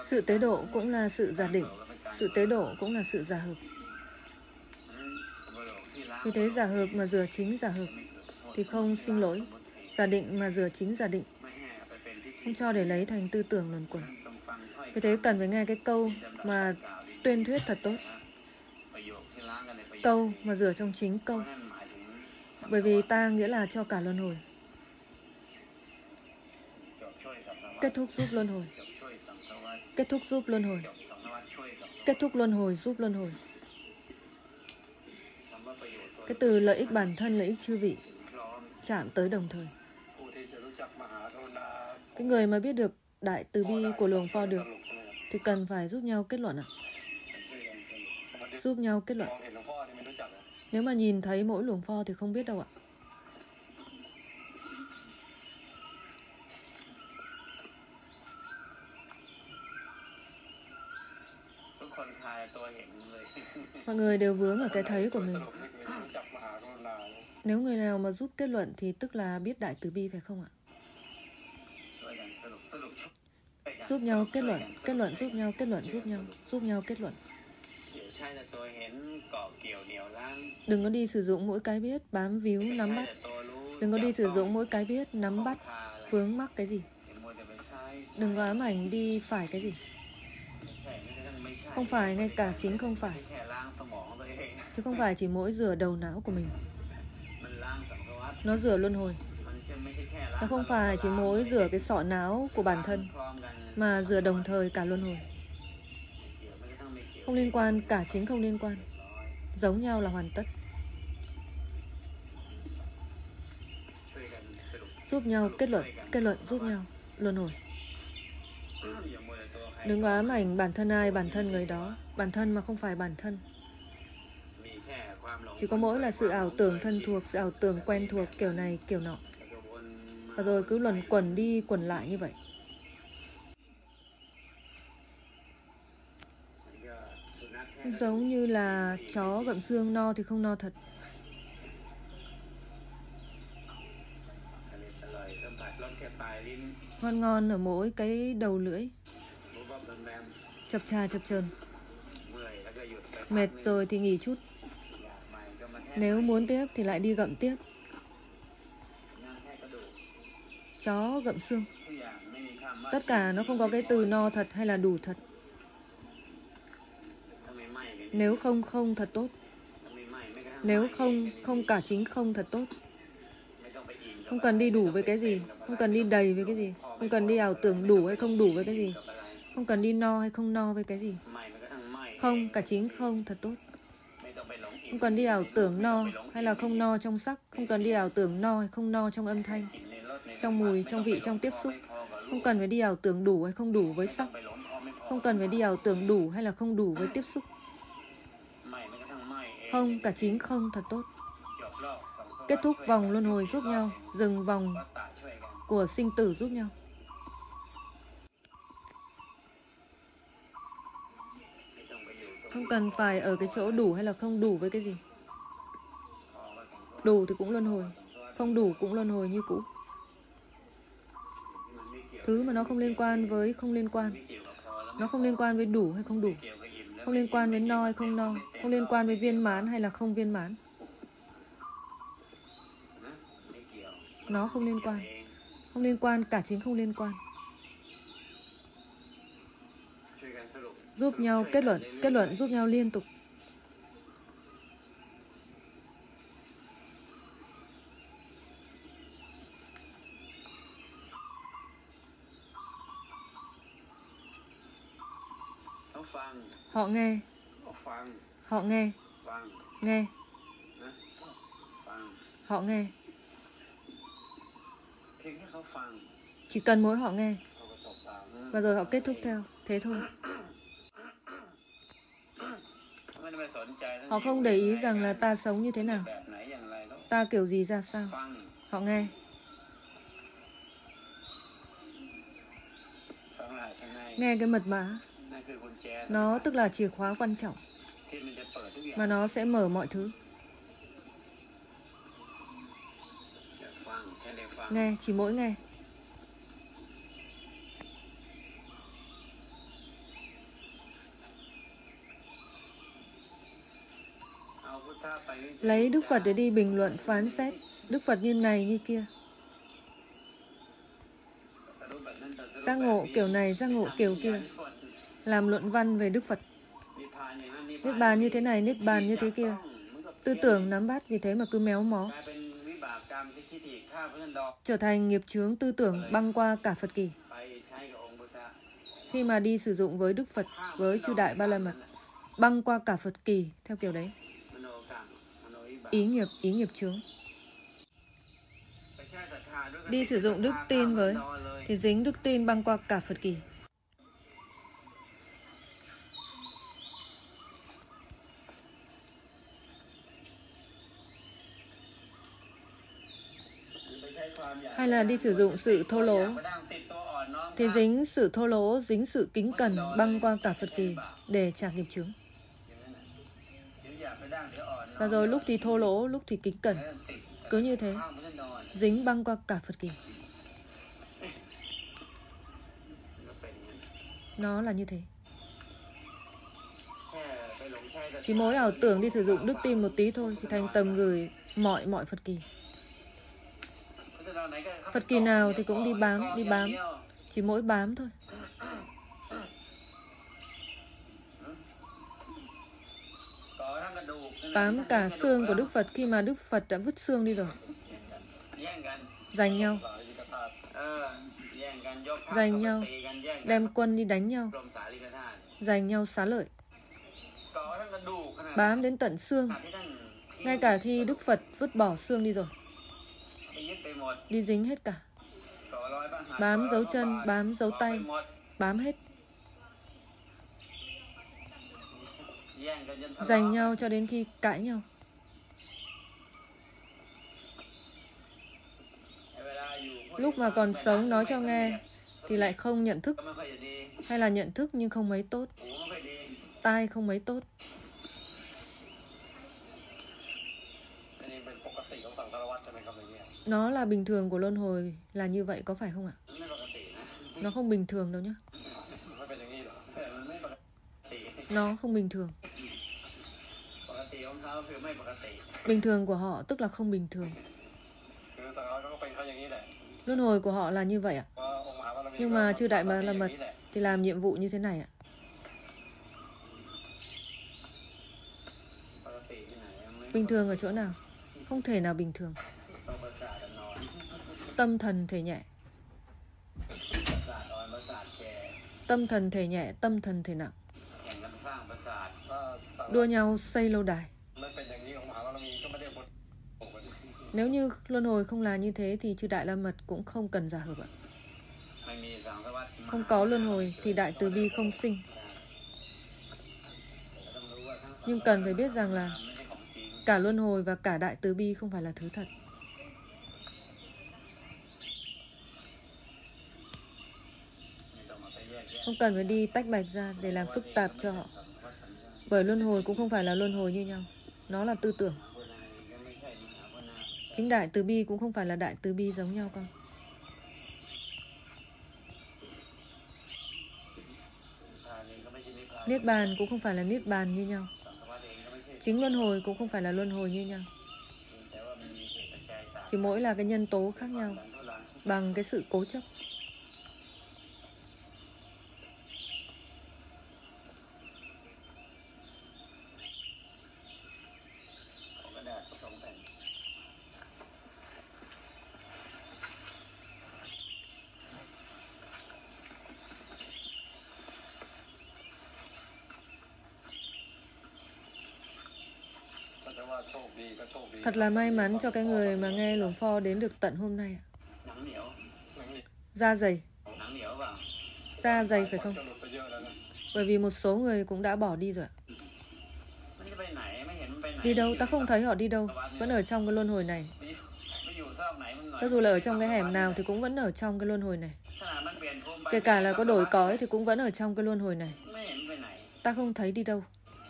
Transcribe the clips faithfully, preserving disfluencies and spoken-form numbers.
Sự tế độ cũng là sự giả định, sự tế độ cũng là sự giả hợp. Vì thế giả hợp mà rửa chính giả hợp thì không sinh lỗi, giả định mà rửa chính giả định, không cho để lấy thành tư tưởng luẩn quẩn. Vì thế cần phải nghe cái câu mà tuyên thuyết thật tốt, câu mà rửa trong chính câu. Bởi vì ta nghĩa là cho cả luân hồi, kết thúc giúp luân hồi, kết thúc giúp luân hồi, kết thúc luân hồi giúp luân hồi. Cái từ lợi ích bản thân, lợi ích chư vị chạm tới đồng thời. Cái người mà biết được đại từ bi của Luồng Pho được thì cần phải giúp nhau kết luận ạ. Giúp nhau kết luận. Nếu mà nhìn thấy mỗi Luồng Pho thì không biết đâu ạ. Mọi người đều vướng ở cái thấy của mình. Nếu người nào mà giúp kết luận thì tức là biết đại từ bi phải không ạ? Giúp nhau kết luận, kết luận giúp nhau, kết luận giúp nhau, giúp nhau kết luận. Đừng có đi sử dụng mỗi cái biết bám víu nắm bắt. Đừng có đi sử dụng mỗi cái biết nắm bắt vướng mắc cái gì. Đừng có ám ảnh đi phải cái gì. Không phải ngay cả chính không phải, chứ không phải chỉ mỗi rửa đầu não của mình. Nó rửa luân hồi. Nó không phải chỉ mỗi rửa cái sọ não của bản thân, mà rửa đồng thời cả luân hồi. Không liên quan, cả chính không liên quan. Giống nhau là hoàn tất. Giúp nhau kết luận, kết luận giúp nhau, luân hồi. Đừng có ám ảnh bản thân ai, bản thân người đó. Bản thân mà không phải bản thân. Chỉ có mỗi là sự ảo tưởng thân thuộc, sự ảo tưởng quen thuộc kiểu này kiểu nọ. Và rồi cứ luẩn quẩn đi quẩn lại như vậy. Giống như là chó gặm xương no thì không no thật. Ngon ngon ở mỗi cái đầu lưỡi, chập chà chập chờn. Mệt rồi thì nghỉ chút. Nếu muốn tiếp thì lại đi gặm tiếp. Chó gặm xương. Tất cả nó không có cái từ no thật hay là đủ thật. Nếu không không thật tốt. Nếu không không cả chính không thật tốt. Không cần đi đủ với cái gì, không cần đi đầy với cái gì, không cần đi ảo tưởng đủ hay không đủ với cái gì, không cần đi no hay không no với cái gì. Không, cả chính không thật tốt. Không cần đi ảo tưởng no hay là không no trong sắc, không cần đi ảo tưởng no hay không no trong âm thanh, trong mùi, trong vị, trong tiếp xúc. Không cần phải đi ảo tưởng đủ hay không đủ với sắc. Không cần phải đi ảo tưởng đủ hay là không đủ với tiếp xúc. Không, cả chính không thật tốt. Kết thúc vòng luân hồi giúp nhau, dừng vòng của sinh tử giúp nhau. Không cần phải ở cái chỗ đủ hay là không đủ với cái gì. Đủ thì cũng luân hồi, không đủ cũng luân hồi như cũ. Thứ mà nó không liên quan với không liên quan. Nó không liên quan với đủ hay không đủ. Không liên quan với no hay không no. Không liên quan với viên mãn hay là không viên mãn. Nó không liên quan. Không liên quan, cả chính không liên quan. Giúp nhau kết luận, kết luận giúp nhau liên tục. Họ nghe. Họ nghe. Nghe. Họ nghe. Chỉ cần mỗi họ nghe. Và rồi họ kết thúc theo. Thế thôi. Họ không để ý rằng là ta sống như thế nào, ta kiểu gì ra sao. Họ nghe. Nghe cái mật mã. Nó tức là chìa khóa quan trọng mà nó sẽ mở mọi thứ. Nghe, chỉ mỗi nghe. Lấy Đức Phật để đi bình luận phán xét Đức Phật như này như kia. Giác ngộ kiểu này, giác ngộ kiểu kia. Làm luận văn về Đức Phật. Niết bàn như thế này, niết bàn như thế kia. Tư tưởng nắm bắt, vì thế mà cứ méo mó. Trở thành nghiệp chướng tư tưởng băng qua cả Phật kỳ. Khi mà đi sử dụng với Đức Phật, với chư Đại Ba La Mật, băng qua cả Phật kỳ theo kiểu đấy. Ý nghiệp, ý nghiệp chướng. Đi sử dụng đức tin với, thì dính đức tin băng qua cả Phật kỳ. Hay là đi sử dụng sự thô lỗ, thì dính sự thô lỗ, dính sự kính cẩn băng qua cả Phật kỳ để trả nghiệp chướng. Và rồi lúc thì thô lỗ, lúc thì kính cẩn. Cứ như thế, dính băng qua cả Phật kỳ. Nó là như thế. Chỉ mỗi ảo tưởng đi sử dụng đức tin một tí thôi thì thành tầm gửi mọi mọi Phật kỳ. Phật kỳ nào thì cũng đi bám, đi bám. Chỉ mỗi bám thôi. Bám cả xương của Đức Phật khi mà Đức Phật đã vứt xương đi rồi. Giành nhau. Giành nhau. Đem quân đi đánh nhau. Giành nhau xá lợi. Bám đến tận xương. Ngay cả khi Đức Phật vứt bỏ xương đi rồi. Đi dính hết cả. Bám dấu chân, bám dấu tay. Bám hết. Giành nhau cho đến khi cãi nhau. Lúc mà còn sống nói cho nghe thì lại không nhận thức. Hay là nhận thức nhưng không mấy tốt. Tai không mấy tốt. Nó là bình thường của luân hồi là như vậy, có phải không ạ? Nó không bình thường đâu nhá. Nó không bình thường. Bình thường của họ tức là không bình thường. Luân hồi của họ là như vậy ạ. Nhưng mà chư Đại Ba La Mật thì làm nhiệm vụ như thế này ạ. Bình thường ở chỗ nào? Không thể nào bình thường. Tâm thần thể nhẹ. Tâm thần thể nhẹ, tâm thần thể nặng. Đua nhau xây lâu đài. Nếu như luân hồi không là như thế thì chư Đại La Mật cũng không cần giả hợp ạ. Không có luân hồi thì Đại Từ Bi không sinh. Nhưng cần phải biết rằng là cả luân hồi và cả Đại Từ Bi không phải là thứ thật. Không cần phải đi tách bạch ra để làm phức tạp cho họ. Bởi luân hồi cũng không phải là luân hồi như nhau. Nó là tư tưởng. Chính Đại Từ Bi cũng không phải là Đại Từ Bi giống nhau con. Niết bàn cũng không phải là niết bàn như nhau. Chính luân hồi cũng không phải là luân hồi như nhau. Chỉ mỗi là cái nhân tố khác nhau bằng cái sự cố chấp. Thật là may mắn cho cái người mà nghe Luồng Pho đến được tận hôm nay. Da dày. Da dày phải không? Bởi vì một số người cũng đã bỏ đi rồi ạ. Đi đâu? Ta không thấy họ đi đâu. Vẫn ở trong cái luân hồi này. Cho dù là ở trong cái hẻm nào thì cũng vẫn ở trong cái luân hồi này. Kể cả là có đổi cõi thì cũng vẫn ở trong cái luân hồi này. Ta không thấy đi đâu.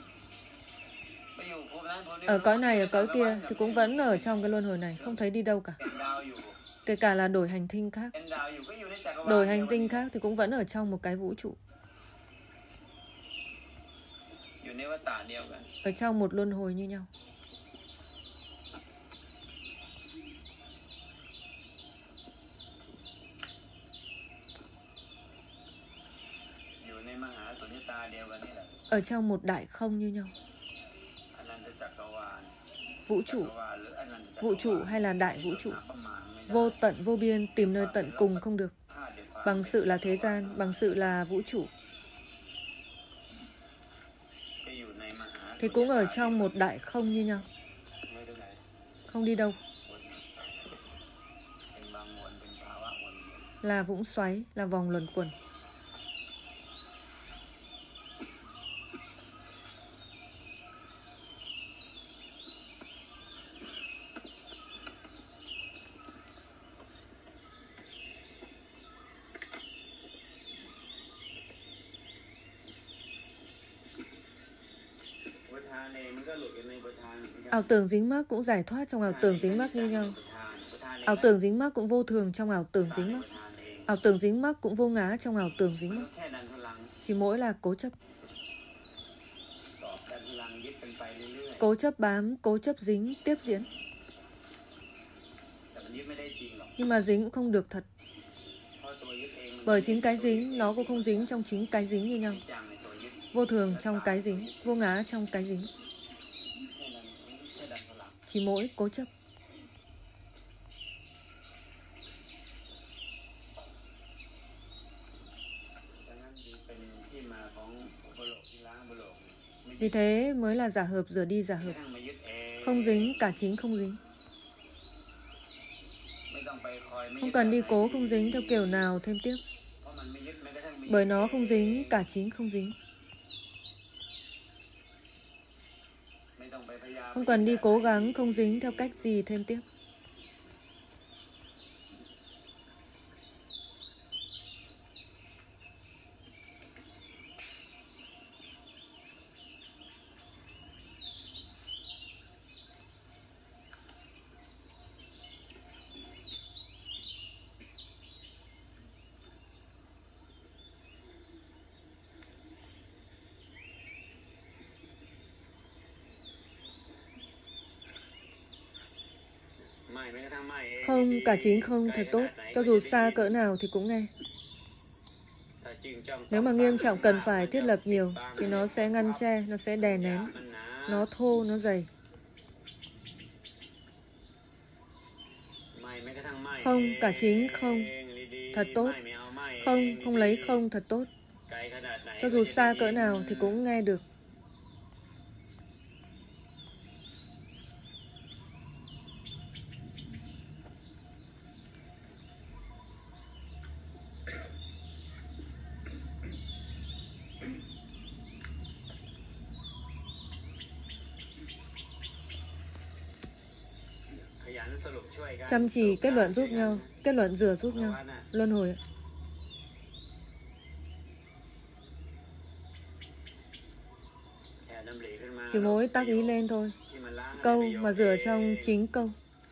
Ở cõi này, ở cõi kia thì cũng vẫn ở trong cái luân hồi này. Không thấy đi đâu cả. Kể cả là đổi hành tinh khác. Đổi hành tinh khác thì cũng vẫn ở trong một cái vũ trụ. Ở trong một luân hồi như nhau. ở trong một đại không như nhau. Vũ trụ, vũ trụ hay là đại vũ trụ, vô tận vô biên, tìm nơi tận cùng không được. Bằng sự là thế gian, bằng sự là vũ trụ, thì cũng ở trong một đại không như nhau. Không đi đâu. Là vũng xoáy, là vòng luẩn quẩn. Ảo tưởng dính mắc cũng giải thoát trong ảo tưởng dính mắc như nhau. Ảo tưởng dính mắc cũng vô thường trong ảo tưởng dính mắc. Ảo tưởng dính mắc cũng vô ngã trong ảo tưởng dính mắc. Chỉ mỗi là cố chấp. Cố chấp bám, cố chấp dính, tiếp diễn. Nhưng mà dính cũng không được thật. Bởi chính cái dính, nó cũng không dính trong chính cái dính như nhau. Vô thường trong cái dính, vô ngã trong cái dính. Chỉ mỗi cố chấp. Vì thế mới là giả hợp rửa đi giả hợp. Không dính, cả chính không dính. Không cần đi cố không dính theo kiểu nào thêm tiếp. Bởi nó không dính, cả chính không dính. Không cần đi cố gắng không dính theo cách gì thêm tiếp. Không, cả chính không thật tốt. Cho dù xa cỡ nào thì cũng nghe. Nếu mà nghiêm trọng cần phải thiết lập nhiều thì nó sẽ ngăn che, nó sẽ đè nén. Nó thô, nó dày. Không, cả chính không thật tốt. Không, không lấy không thật tốt. Cho dù xa cỡ nào thì cũng nghe được. Chăm chỉ kết luận giúp nhau, kết luận rửa giúp nhau, luân hồi. Chỉ mỗi tác ý lên thôi. Câu mà rửa trong chính câu.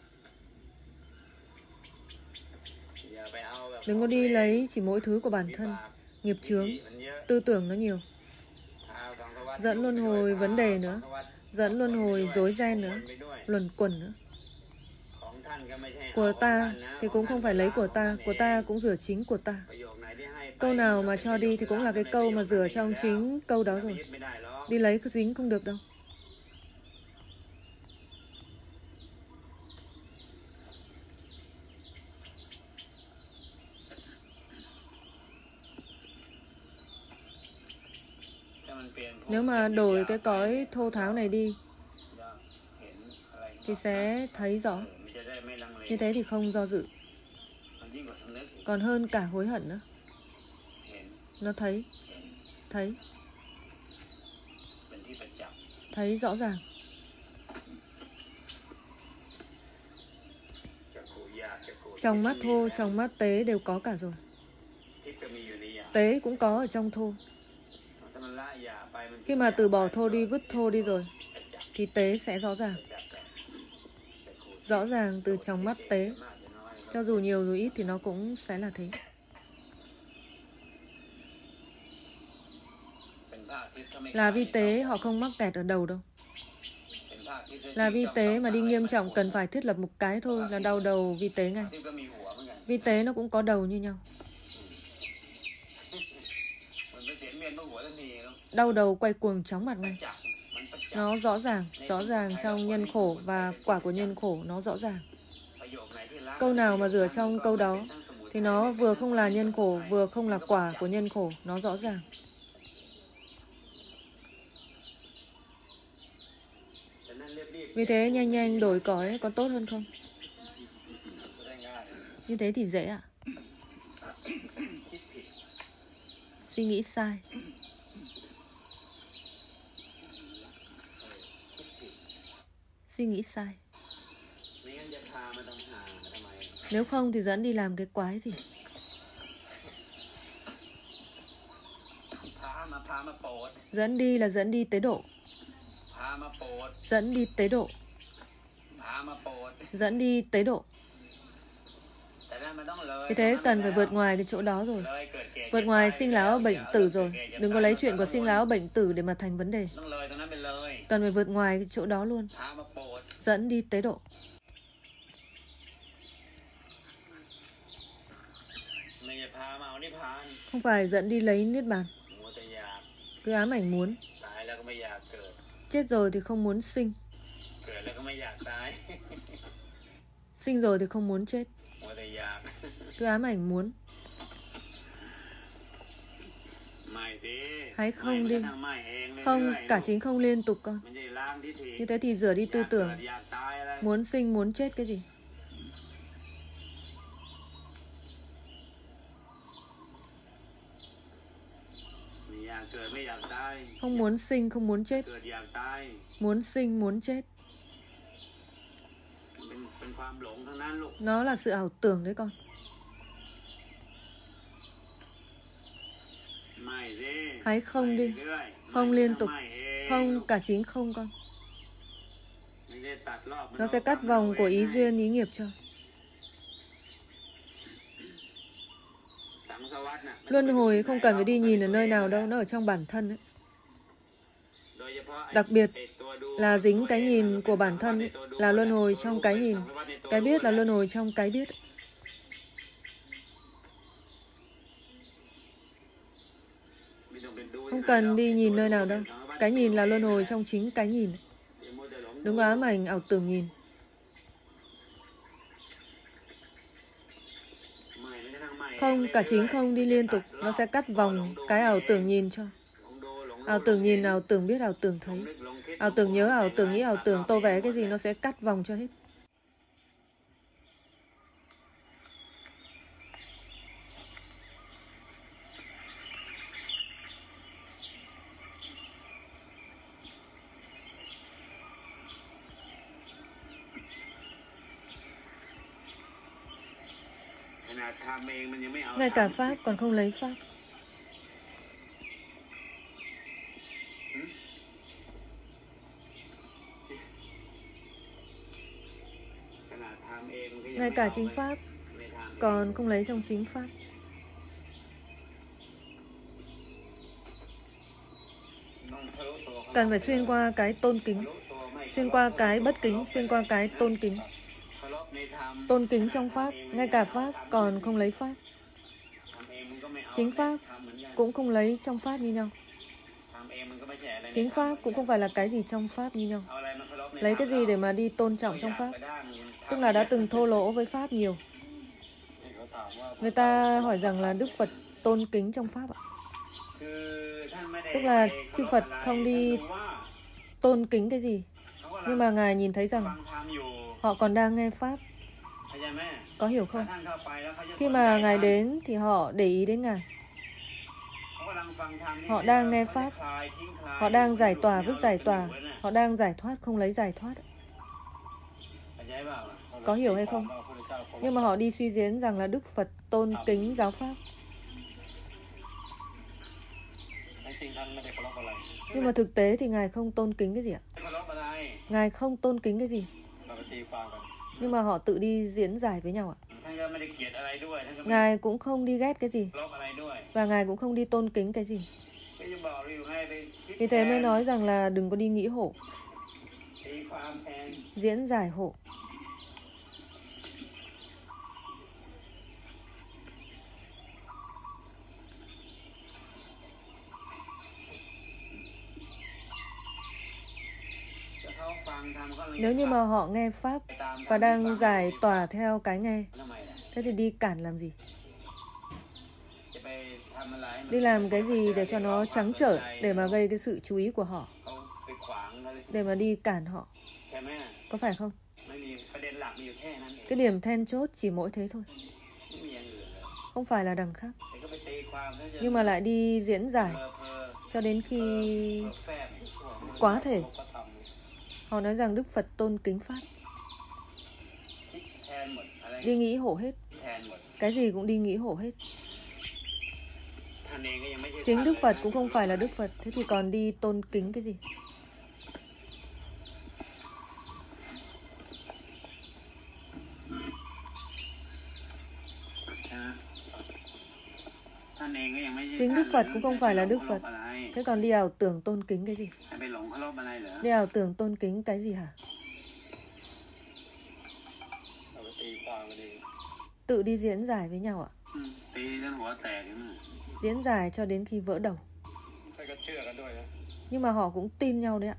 Đừng có đi lấy chỉ mỗi thứ của bản thân. Nghiệp chướng, tư tưởng nó nhiều. Dẫn luân hồi vấn đề nữa. Dẫn luân hồi rối ren nữa. Luẩn quẩn nữa. Của ta thì cũng không phải lấy của ta. Của ta cũng rửa chính của ta. Câu nào mà cho đi thì cũng là cái câu mà rửa trong chính câu đó rồi. Đi lấy cứ dính không được đâu. Nếu mà đổi cái cõi thô tháo này đi thì sẽ thấy rõ. Như thế thì không do dự. Còn hơn cả hối hận nữa. Nó thấy. Thấy. Thấy rõ ràng. Trong mắt thô, trong mắt tế đều có cả rồi. Tế cũng có ở trong thô. Khi mà từ bỏ thô đi, vứt thô đi rồi thì tế sẽ rõ ràng. Rõ ràng từ trong mắt tế. Cho dù nhiều dù ít thì nó cũng sẽ là thế. Là vi tế họ không mắc kẹt ở đầu đâu. Là vi tế mà đi nghiêm trọng cần phải thiết lập một cái thôi là đau đầu vi tế ngay. Vi tế nó cũng có đầu như nhau. đau đầu quay cuồng chóng mặt ngay. Nó rõ ràng, rõ ràng trong nhân khổ và quả của nhân khổ nó rõ ràng. Câu nào mà rửa trong câu đó thì nó vừa không là nhân khổ, vừa không là quả của nhân khổ, nó rõ ràng. Vì thế nhanh nhanh đổi cõi có tốt hơn không? Như thế thì dễ ạ. Suy nghĩ sai. Suy nghĩ sai. Nếu không thì dẫn đi làm cái quái gì? Dẫn đi là dẫn đi tế độ. Dẫn đi tế độ. Dẫn đi tế độ. Vì thế cần phải vượt ngoài cái chỗ đó rồi. Vượt ngoài sinh lão bệnh tử rồi. Đừng có lấy chuyện của sinh lão bệnh tử để mà thành vấn đề. Cần phải vượt ngoài cái chỗ đó luôn. Dẫn đi tế độ. Không phải dẫn đi lấy niết bàn. Cứ ám ảnh muốn. Chết rồi thì không muốn sinh. Sinh rồi thì không muốn chết. Cứ ám ảnh muốn. Hãy không đi. Không, cả chính không liên tục con. Như thế thì rửa đi tư tưởng. Muốn sinh, muốn chết cái gì? Không muốn sinh, không muốn chết. Muốn sinh, muốn chết. Nó là sự ảo tưởng đấy con. Hãy không đi. Không liên tục. Không, cả chính không con. Nó sẽ cắt vòng của ý duyên, ý nghiệp cho. Luân hồi không cần phải đi nhìn ở nơi nào đâu. Nó ở trong bản thân ấy. Đặc biệt là dính cái nhìn của bản thân ấy, là luân hồi trong cái nhìn. Cái biết là luân hồi trong cái biết. Không cần đi nhìn nơi nào đâu. Cái nhìn là luân hồi trong chính cái nhìn. Đừng có ám ảnh ảo tưởng nhìn. Không, cả chính không đi liên tục. Nó sẽ cắt vòng cái ảo tưởng nhìn cho. Ảo tưởng nhìn, ảo tưởng biết, ảo tưởng thấy. Ảo tưởng nhớ, ảo tưởng nghĩ, ảo tưởng tô vẽ cái gì nó sẽ cắt vòng cho hết. Ngay cả Pháp còn không lấy Pháp. Ngay cả chính Pháp còn không lấy trong chính Pháp. Cần phải xuyên qua cái tôn kính, xuyên qua cái bất kính, xuyên qua cái tôn kính. Tôn kính trong Pháp, ngay cả Pháp còn không lấy Pháp. Chính Pháp cũng không lấy trong Pháp như nhau. Chính Pháp cũng không phải là cái gì trong Pháp như nhau. Lấy cái gì để mà đi tôn trọng trong Pháp? Tức là đã từng thô lỗ với Pháp nhiều. Người ta hỏi rằng là Đức Phật tôn kính trong Pháp ạ. Tức là chư Phật không đi tôn kính cái gì. Nhưng mà Ngài nhìn thấy rằng họ còn đang nghe Pháp. Có hiểu không? Khi mà Ngài đến thì họ để ý đến Ngài. Họ đang nghe Pháp. Họ đang giải tỏa vứt giải tỏa. Họ đang giải thoát không lấy giải thoát. Có hiểu hay không? Nhưng mà họ đi suy diễn rằng là Đức Phật tôn kính giáo Pháp. Nhưng mà thực tế thì Ngài không tôn kính cái gì ạ? Ngài không tôn kính cái gì. Nhưng mà họ tự đi diễn giải với nhau ạ. Ngài cũng không đi ghét cái gì. Và Ngài cũng không đi tôn kính cái gì. Vì thế mới nói rằng là đừng có đi nghĩ hộ. Diễn giải hộ. Nếu như mà họ nghe Pháp và đang giải tỏa theo cái nghe, thế thì đi cản làm gì? Đi làm cái gì để cho nó trắng trợn, để mà gây cái sự chú ý của họ, để mà đi cản họ, có phải không? Cái điểm then chốt chỉ mỗi thế thôi, không phải là đằng khác. Nhưng mà lại đi diễn giải cho đến khi quá thể. Họ nói rằng Đức Phật tôn kính Pháp, đi nghĩ hộ hết, cái gì cũng đi nghĩ hộ hết. Chính Đức Phật cũng không phải là Đức Phật, thế thì còn đi tôn kính cái gì? Chính Đức Phật cũng không phải là Đức Phật, thế còn đi ảo tưởng tôn kính cái gì? Đi ảo tưởng tôn kính cái gì hả? Tự đi diễn giải với nhau ạ. Diễn giải cho đến khi vỡ đầu. Nhưng mà họ cũng tin nhau đấy ạ.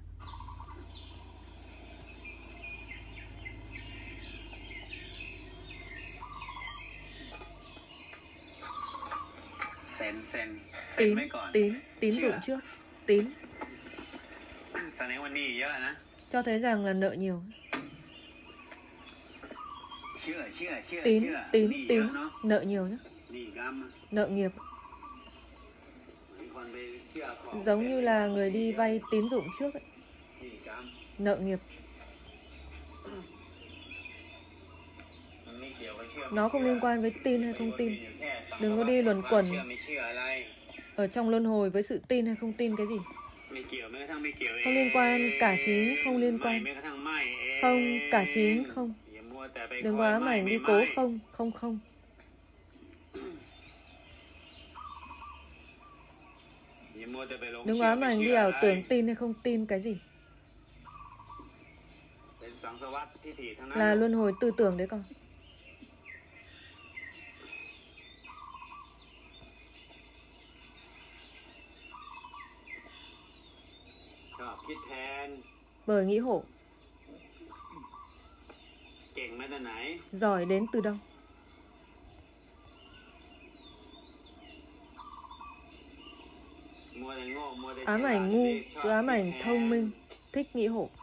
Tín, tín, tín dụng trước, tín. Cho thấy rằng là nợ nhiều. Tín, tín, tín, nợ nhiều nhé. Nợ nghiệp. Giống như là người đi vay tín dụng trước ấy. Nợ nghiệp. Nó không liên quan với tin hay không tin. Đừng có đi luẩn quẩn ở trong luân hồi với sự tin hay không tin cái gì. Không liên quan, cả chính không liên quan. Không, cả chính không. Đừng có ám ảnh đi cố không, không không. Đừng có ám ảnh đi ảo tưởng tin hay không tin cái gì. Là luân hồi tư tưởng đấy con. Bởi nghĩ hộ. Giỏi đến từ đâu? Ám ảnh ngu, cứ ám ảnh thông minh, thích nghĩ hộ,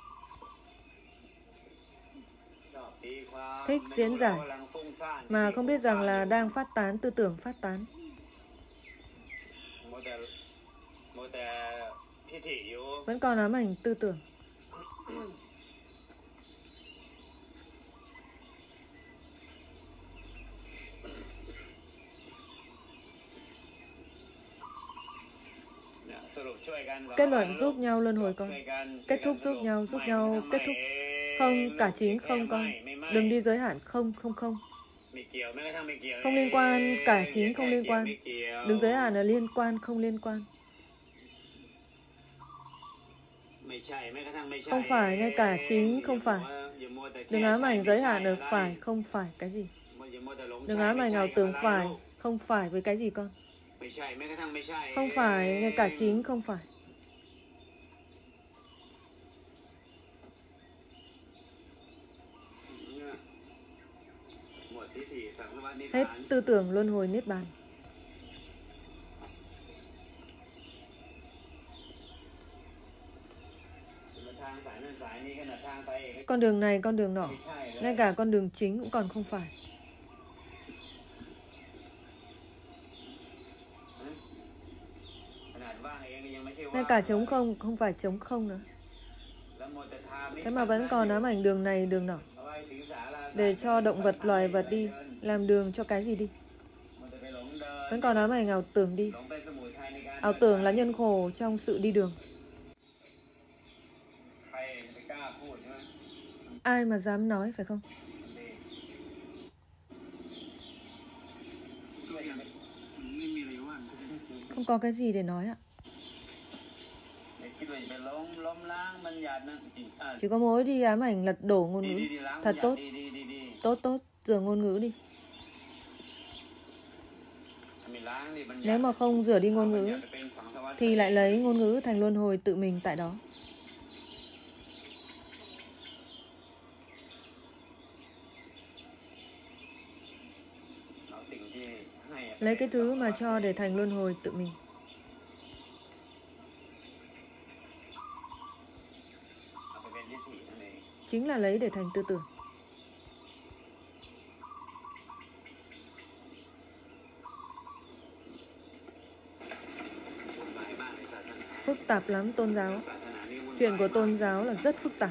thích diễn giải, mà không biết rằng là đang phát tán tư tưởng phát tán. Vẫn còn ám ảnh tư tưởng. Kết luận giúp nhau luân hồi con. Kết thúc giúp nhau, giúp nhau kết thúc. Không, cả chính không con. Đừng đi giới hạn không, không không. Không liên quan, cả chính không liên quan. Đừng giới hạn là liên quan, không liên quan. Không phải, ngay cả chính không phải. Đừng ám ảnh giới hạn ở phải, không phải cái gì. Đừng ám ảnh ảo tưởng phải, không phải với cái gì con. Không phải, ngay cả chính không phải. Hết tư tưởng luân hồi niết bàn. Con đường này, con đường nọ, ngay cả con đường chính cũng còn không phải. Ngay cả trống không, không phải trống không nữa. Thế mà vẫn còn ám ảnh đường này, đường nọ. Để cho động vật, loài vật đi, làm đường cho cái gì đi. Vẫn còn ám ảnh ảo tưởng đi. Ảo tưởng là nhân khổ trong sự đi đường. Ai mà dám nói phải không? Không có cái gì để nói ạ. Chỉ có mỗi đi ám ảnh lật đổ ngôn ngữ. Thật tốt. Tốt tốt, rửa ngôn ngữ đi. Nếu mà không rửa đi ngôn ngữ thì lại lấy ngôn ngữ thành luân hồi tự mình tại đó. Lấy cái thứ mà cho để thành luân hồi tự mình. Chính là lấy để thành tư tưởng. Phức tạp lắm tôn giáo. Chuyện của tôn giáo là rất phức tạp.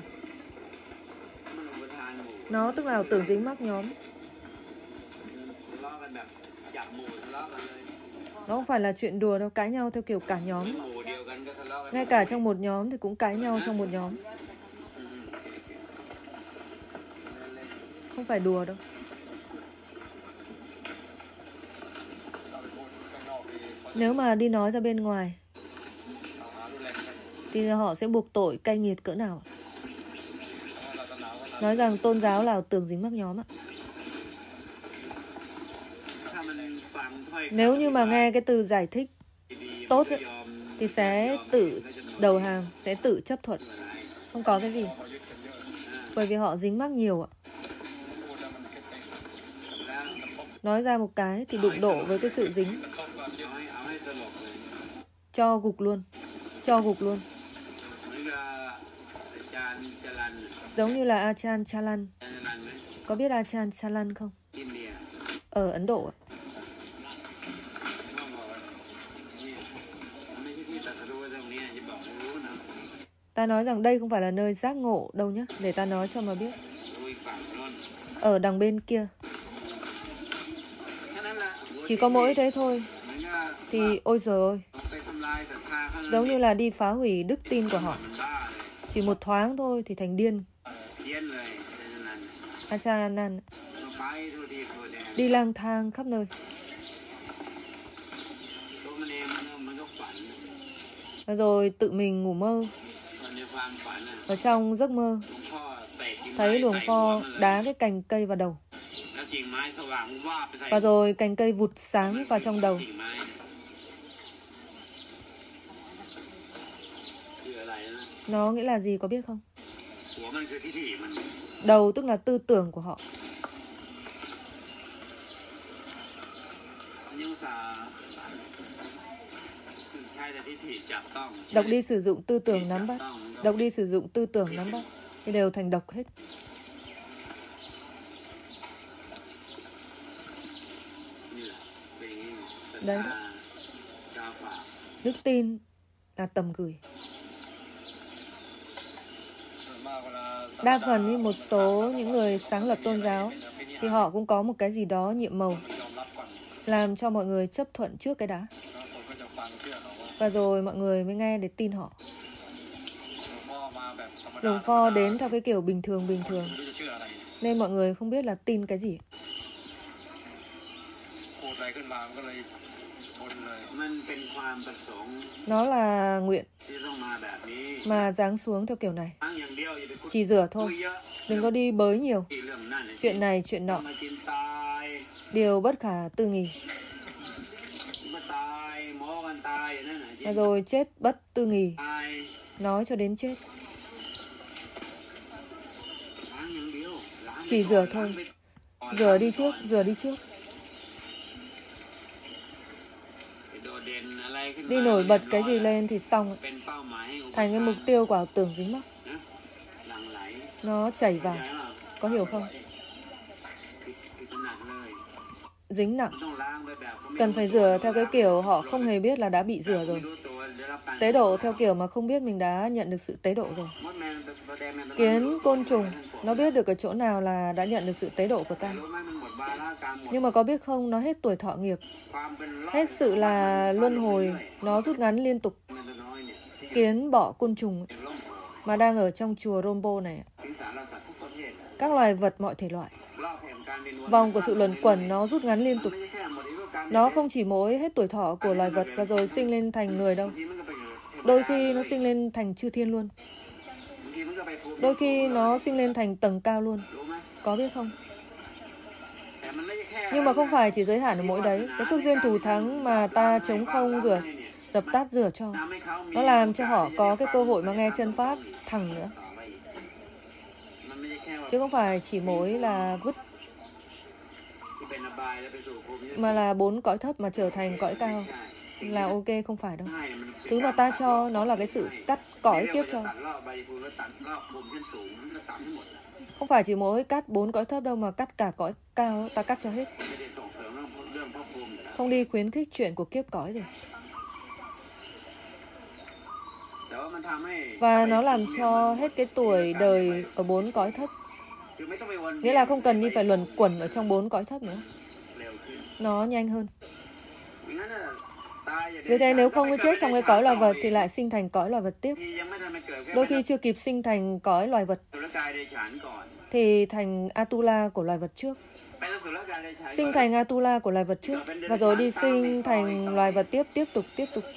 Nó tức là ảo tưởng dính mắc nhóm. Nó không phải là chuyện đùa đâu, cãi nhau theo kiểu cả nhóm. Ngay cả trong một nhóm thì cũng cãi nhau trong một nhóm. Không phải đùa đâu. Nếu mà đi nói ra bên ngoài thì họ sẽ buộc tội cay nghiệt cỡ nào. Nói rằng tôn giáo là ảo tưởng dính mắc nhóm ạ. Nếu như mà nghe cái từ giải thích tốt ấy, thì sẽ tự đầu hàng, sẽ tự chấp thuận. Không có cái gì. Bởi vì họ dính mắc nhiều ạ. Nói ra một cái thì đụng độ với cái sự dính. Cho gục luôn. Cho gục luôn. Giống như là Ajahn Chah. Có biết Ajahn Chah không? Ở Ấn Độ ạ. Ta nói rằng đây không phải là nơi giác ngộ đâu nhé. Để ta nói cho mà biết. Ở đằng bên kia. Chỉ có mỗi thế thôi. Thì ôi giời ơi. Giống như là đi phá hủy đức tin của họ. Chỉ một thoáng thôi thì thành điên. Ajahn đi lang thang khắp nơi. Rồi tự mình ngủ mơ. Ở trong giấc mơ thấy luồng pho đá cái cành cây vào đầu. Và rồi cành cây vụt sáng vào trong đầu. Nó nghĩa là gì có biết không? Đầu tức là tư tưởng của họ. Độc đi sử dụng tư tưởng nắm bắt. Độc đi sử dụng tư tưởng nắm bắt thì đều thành độc hết. Đấy. Đức tin là tầm gửi. Đa phần như một số những người sáng lập tôn giáo thì họ cũng có một cái gì đó nhiệm màu làm cho mọi người chấp thuận trước cái đã. Và rồi mọi người mới nghe để tin họ. Luồng pho đến theo cái kiểu bình thường bình thường. Nên mọi người không biết là tin cái gì. Nó là nguyện mà giáng xuống theo kiểu này. Chỉ rửa thôi. Đừng có đi bới nhiều. Chuyện này chuyện nọ. Điều bất khả tư nghị. Và rồi chết bất tư nghị. Nói cho đến chết. Chỉ rửa thôi. Rửa đi trước, rửa đi trước. Đi nổi bật cái gì lên thì xong. Thành cái mục tiêu của ảo tưởng dính mắc. Nó chảy vào. Có hiểu không? Dính nặng. Cần phải rửa theo cái kiểu họ không hề biết là đã bị rửa rồi. Tế độ theo kiểu mà không biết mình đã nhận được sự tế độ rồi. Kiến côn trùng, nó biết được ở chỗ nào là đã nhận được sự tế độ của ta. Nhưng mà có biết không, nó hết tuổi thọ nghiệp. Hết sự là luân hồi, nó rút ngắn liên tục. Kiến bọ côn trùng ấy, mà đang ở trong chùa Rombo này. Các loài vật mọi thể loại. Vòng của sự luẩn quẩn nó rút ngắn liên tục. Nó không chỉ mỗi hết tuổi thọ của loài vật và rồi sinh lên thành người đâu. Đôi khi nó sinh lên thành chư thiên luôn. Đôi khi nó sinh lên thành tầng cao luôn. Có biết không? Nhưng mà không phải chỉ giới hạn ở mỗi đấy. Cái phước duyên thù thắng mà ta chống không rửa, dập tắt rửa cho, nó làm cho họ có cái cơ hội mà nghe chân pháp thẳng nữa. Chứ không phải chỉ mỗi là vứt mà là bốn cõi thấp mà trở thành cõi cao là ok, không phải đâu. Thứ mà ta cho nó là cái sự cắt cõi kiếp cho. Không phải chỉ mỗi cắt bốn cõi thấp đâu, mà cắt cả cõi cao, ta cắt cho hết. Không đi khuyến khích chuyện của kiếp cõi rồi. Và nó làm cho hết cái tuổi đời ở bốn cõi thấp. Nghĩa là không cần đi phải luẩn quẩn ở trong bốn cõi thấp nữa. Nó nhanh hơn. Vì thế nếu không có chết trong cái cõi loài vật thì lại sinh thành cõi loài vật tiếp. Đôi khi chưa kịp sinh thành cõi loài vật thì thành Atula của loài vật trước. Sinh thành Atula của loài vật trước và rồi đi sinh thành loài vật tiếp, tiếp tục, tiếp tục.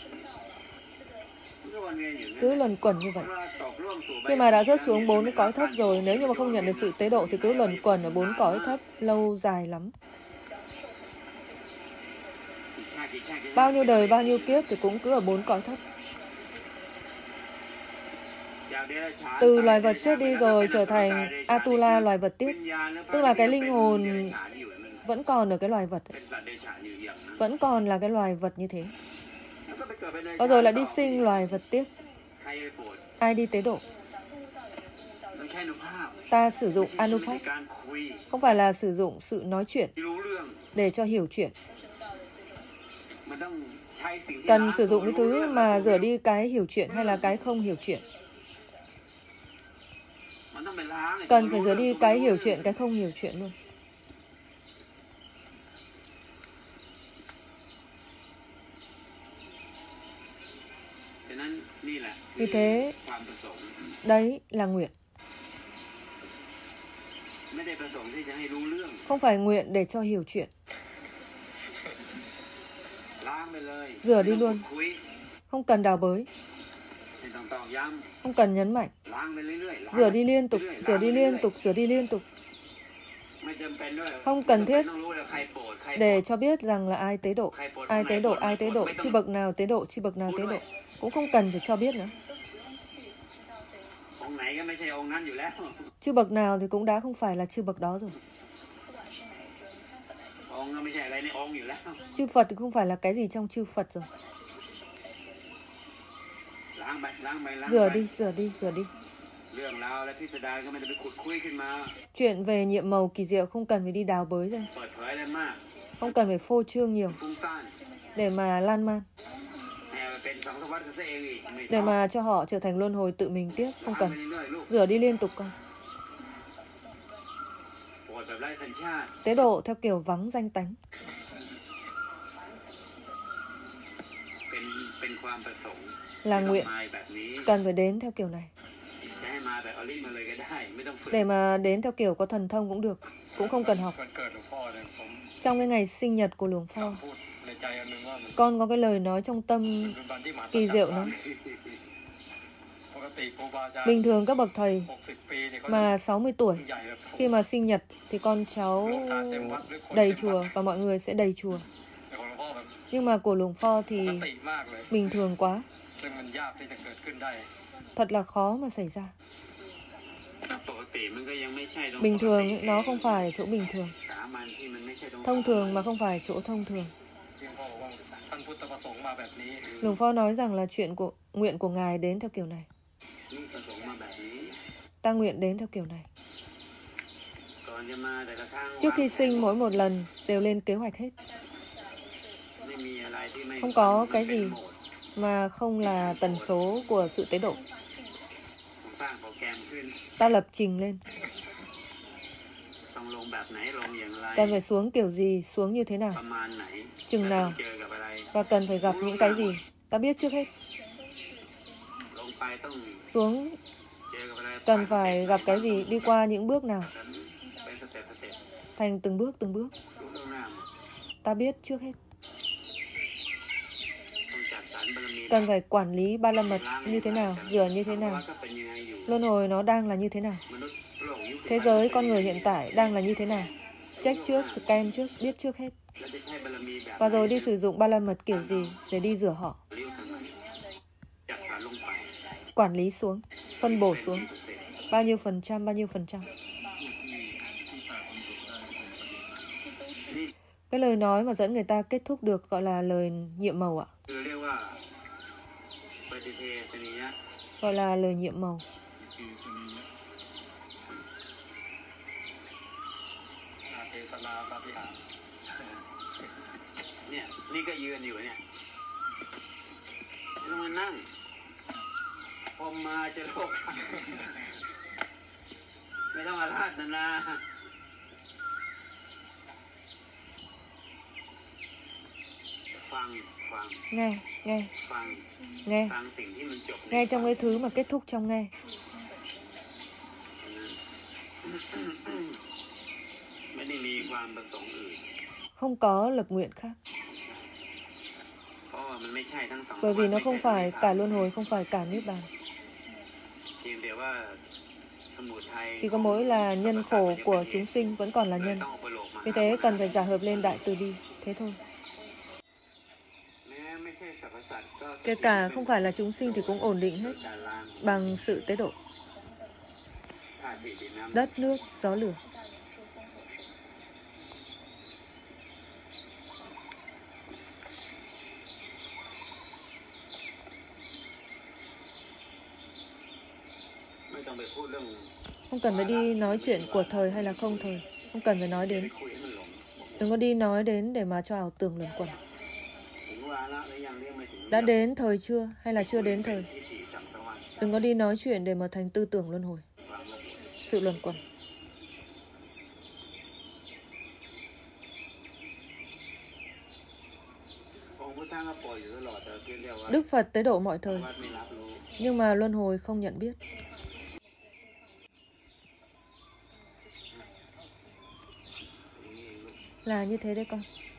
Cứ luẩn quẩn như vậy. Khi mà đã rớt xuống bốn cõi thấp rồi, nếu như mà không nhận được sự tế độ thì cứ luẩn quẩn ở bốn cõi thấp lâu dài lắm. Bao nhiêu đời, bao nhiêu kiếp thì cũng cứ ở bốn cõi thấp. Từ loài vật chết đi rồi trở thành Atula loài vật tiếp. Tức là cái linh hồn vẫn còn ở cái loài vật ấy. Vẫn còn là cái loài vật như thế. Và rồi lại đi sinh loài vật tiếp. Ai đi tế độ? Ta sử dụng Anupap. Không phải là sử dụng sự nói chuyện để cho hiểu chuyện. Cần sử dụng cái thứ mà rửa đi cái hiểu chuyện hay là cái không hiểu chuyện. Cần phải rửa đi cái hiểu chuyện, cái không hiểu chuyện luôn. Vì thế, đấy là nguyện. Không phải nguyện để cho hiểu chuyện. Rửa đi luôn. Không cần đào bới. Không cần nhấn mạnh. Rửa đi liên tục, rửa đi liên tục, rửa đi liên tục. Không cần thiết để cho biết rằng là ai tế độ, ai tế độ, ai tế độ, chư bậc nào tế độ, chư bậc nào tế độ. Cũng không cần phải cho biết nữa. Chư bậc nào thì cũng đã không phải là chư bậc đó rồi. Chư Phật thì không phải là cái gì trong chư Phật rồi. Rửa đi, rửa đi, rửa đi. Chuyện về nhiệm màu kỳ diệu không cần phải đi đào bới ra. Không cần phải phô trương nhiều để mà lan man, để mà cho họ trở thành luân hồi tự mình tiếp. Không cần. Rửa đi liên tục con. Tế độ theo kiểu vắng danh tánh. Là nguyện. Cần phải đến theo kiểu này. Để mà đến theo kiểu có thần thông cũng được. Cũng không cần học. Trong cái ngày sinh nhật của Luồng Pho, con có cái lời nói trong tâm kỳ diệu lắm. Bình thường các bậc thầy mà sáu mươi tuổi khi mà sinh nhật thì con cháu đầy chùa và mọi người sẽ đầy chùa. Nhưng mà của Luồng Pho thì bình thường quá. Thật là khó mà xảy ra. Bình thường nó không phải chỗ bình thường. Thông thường mà không phải chỗ thông thường. Luồng Pho nói rằng là chuyện của nguyện của Ngài đến theo kiểu này. Ta nguyện đến theo kiểu này. Trước khi sinh mỗi một lần đều lên kế hoạch hết. Không có cái gì mà không là tần số của sự tế độ. Ta lập trình lên. Cần phải xuống kiểu gì, xuống như thế nào, chừng nào, và cần phải gặp những cái gì. Ta biết trước hết. Xuống cần phải gặp cái gì, đi qua những bước nào, thành từng bước từng bước. Ta biết trước hết. Cần phải quản lý ba la mật như thế nào, rửa như thế nào. Luân hồi nó đang là như thế nào. Thế giới con người hiện tại đang là như thế nào. Check trước, scan trước, biết trước hết. Và rồi đi sử dụng ba la mật kiểu gì để đi rửa họ. Quản lý xuống, phân bổ xuống. Bao nhiêu phần trăm, bao nhiêu phần trăm. Cái lời nói mà dẫn người ta kết thúc được gọi là lời nhiệm màu ạ. Gọi là lời nhiệm màu. เนี่ยนี่ก็ยืนอยู่เนี่ยไม่ต้องมานั่งพอมาจะโลกไม่ต้องมาลาดนานาฟังฟัง nghe nghe ฟัง nghe ฟังสิ่งที่มันจบ nghe trong cái thứ mà kết thúc trong nghe. ไม่ได้มีความประสงค์อื่น Không có lập nguyện khác. เพราะว่ามันไม่ใช่ทั้งสอง Bởi vì nó không phải cả luân hồi, không phải cả niết bàn. เพียงแต่ว่าสมุทัย Chỉ có mỗi là nhân khổ của chúng sinh vẫn còn là nhân. ต้องอุปโลกมา Vì thế cần phải giả hợp lên đại từ bi. Thế thôi. แม้ไม่ใช่สรรพสัตว์ก็ Kể cả không phải là chúng sinh thì cũng ổn định hết การล้าง bằng sự tế độ. ธาตุดินน้ำ Đất, nước, gió, lửa. ไม่ต้องไปพูดเรื่อง Không cần phải đi nói chuyện của thời hay là không thời. Không cần phải nói ไป đến. คุยให้มันหลง Đừng có đi nói đến để mà cho ảo tưởng luẩn quẩn. ถึงวาระหรือยังเรียกไม่ถึง Đã đến thời chưa hay là chưa đến thời. ที่สี่สัมตะวัน Đừng có đi nói chuyện để mà thành tư tưởng luân hồi. วางระบบ Sự luẩn quẩn. องค์พุทธะก็ปล่อยอยู่ตลอดแต่เพียงแต่ว่า Đức Phật tế độ mọi thời. วัดไม่รับรู้ Nhưng mà luân hồi không nhận biết. อย่างนี้เองลูก Là như thế đấy con.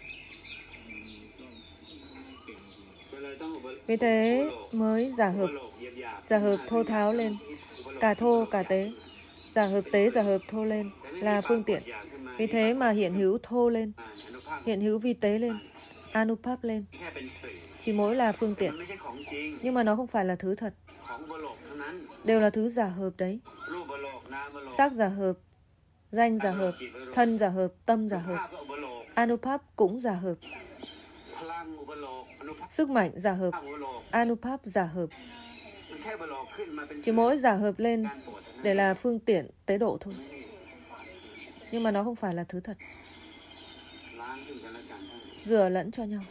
ก็เลยต้องอุป Vì thế mới giả อุป hợp. โลกเหยียบหยาบ Giả hợp thô tháo lên. Cả thô cả tế. Giả hợp tế giả hợp thô lên là phương tiện. Vì thế mà hiện hữu thô lên. อ่าอนุภาพ Hiện hữu vi tế lên. Anupap lên. แค่เป็นสื่อ Chỉ mỗi là phương มัน tiện. ไม่ใช่ของจริง Nhưng mà nó không phải là thứ thật. ของอุปโลกเท่านั้น Đều là thứ giả hợp đấy. รูปอุปโลกนามอุปโลก Sắc giả hợp. Danh giả hợp. Thân giả hợp. Tâm giả ภาพ hợp. ก็อุปโลก Anupap cũng giả hợp. พลังอุปโลกอนุภาพ Sức mạnh giả hợp. อุปโลก Anupap giả hợp. มันแค่อุปโลกขึ้นมาเป็น Chỉ mỗi giả hợp lên การปวดเท่านั้น để là phương tiện tế độ thôi. Nhưng mà nó không phải là thứ thật. ล้างขึ้นกันและกันเท่านั้น Rửa lẫn cho nhau.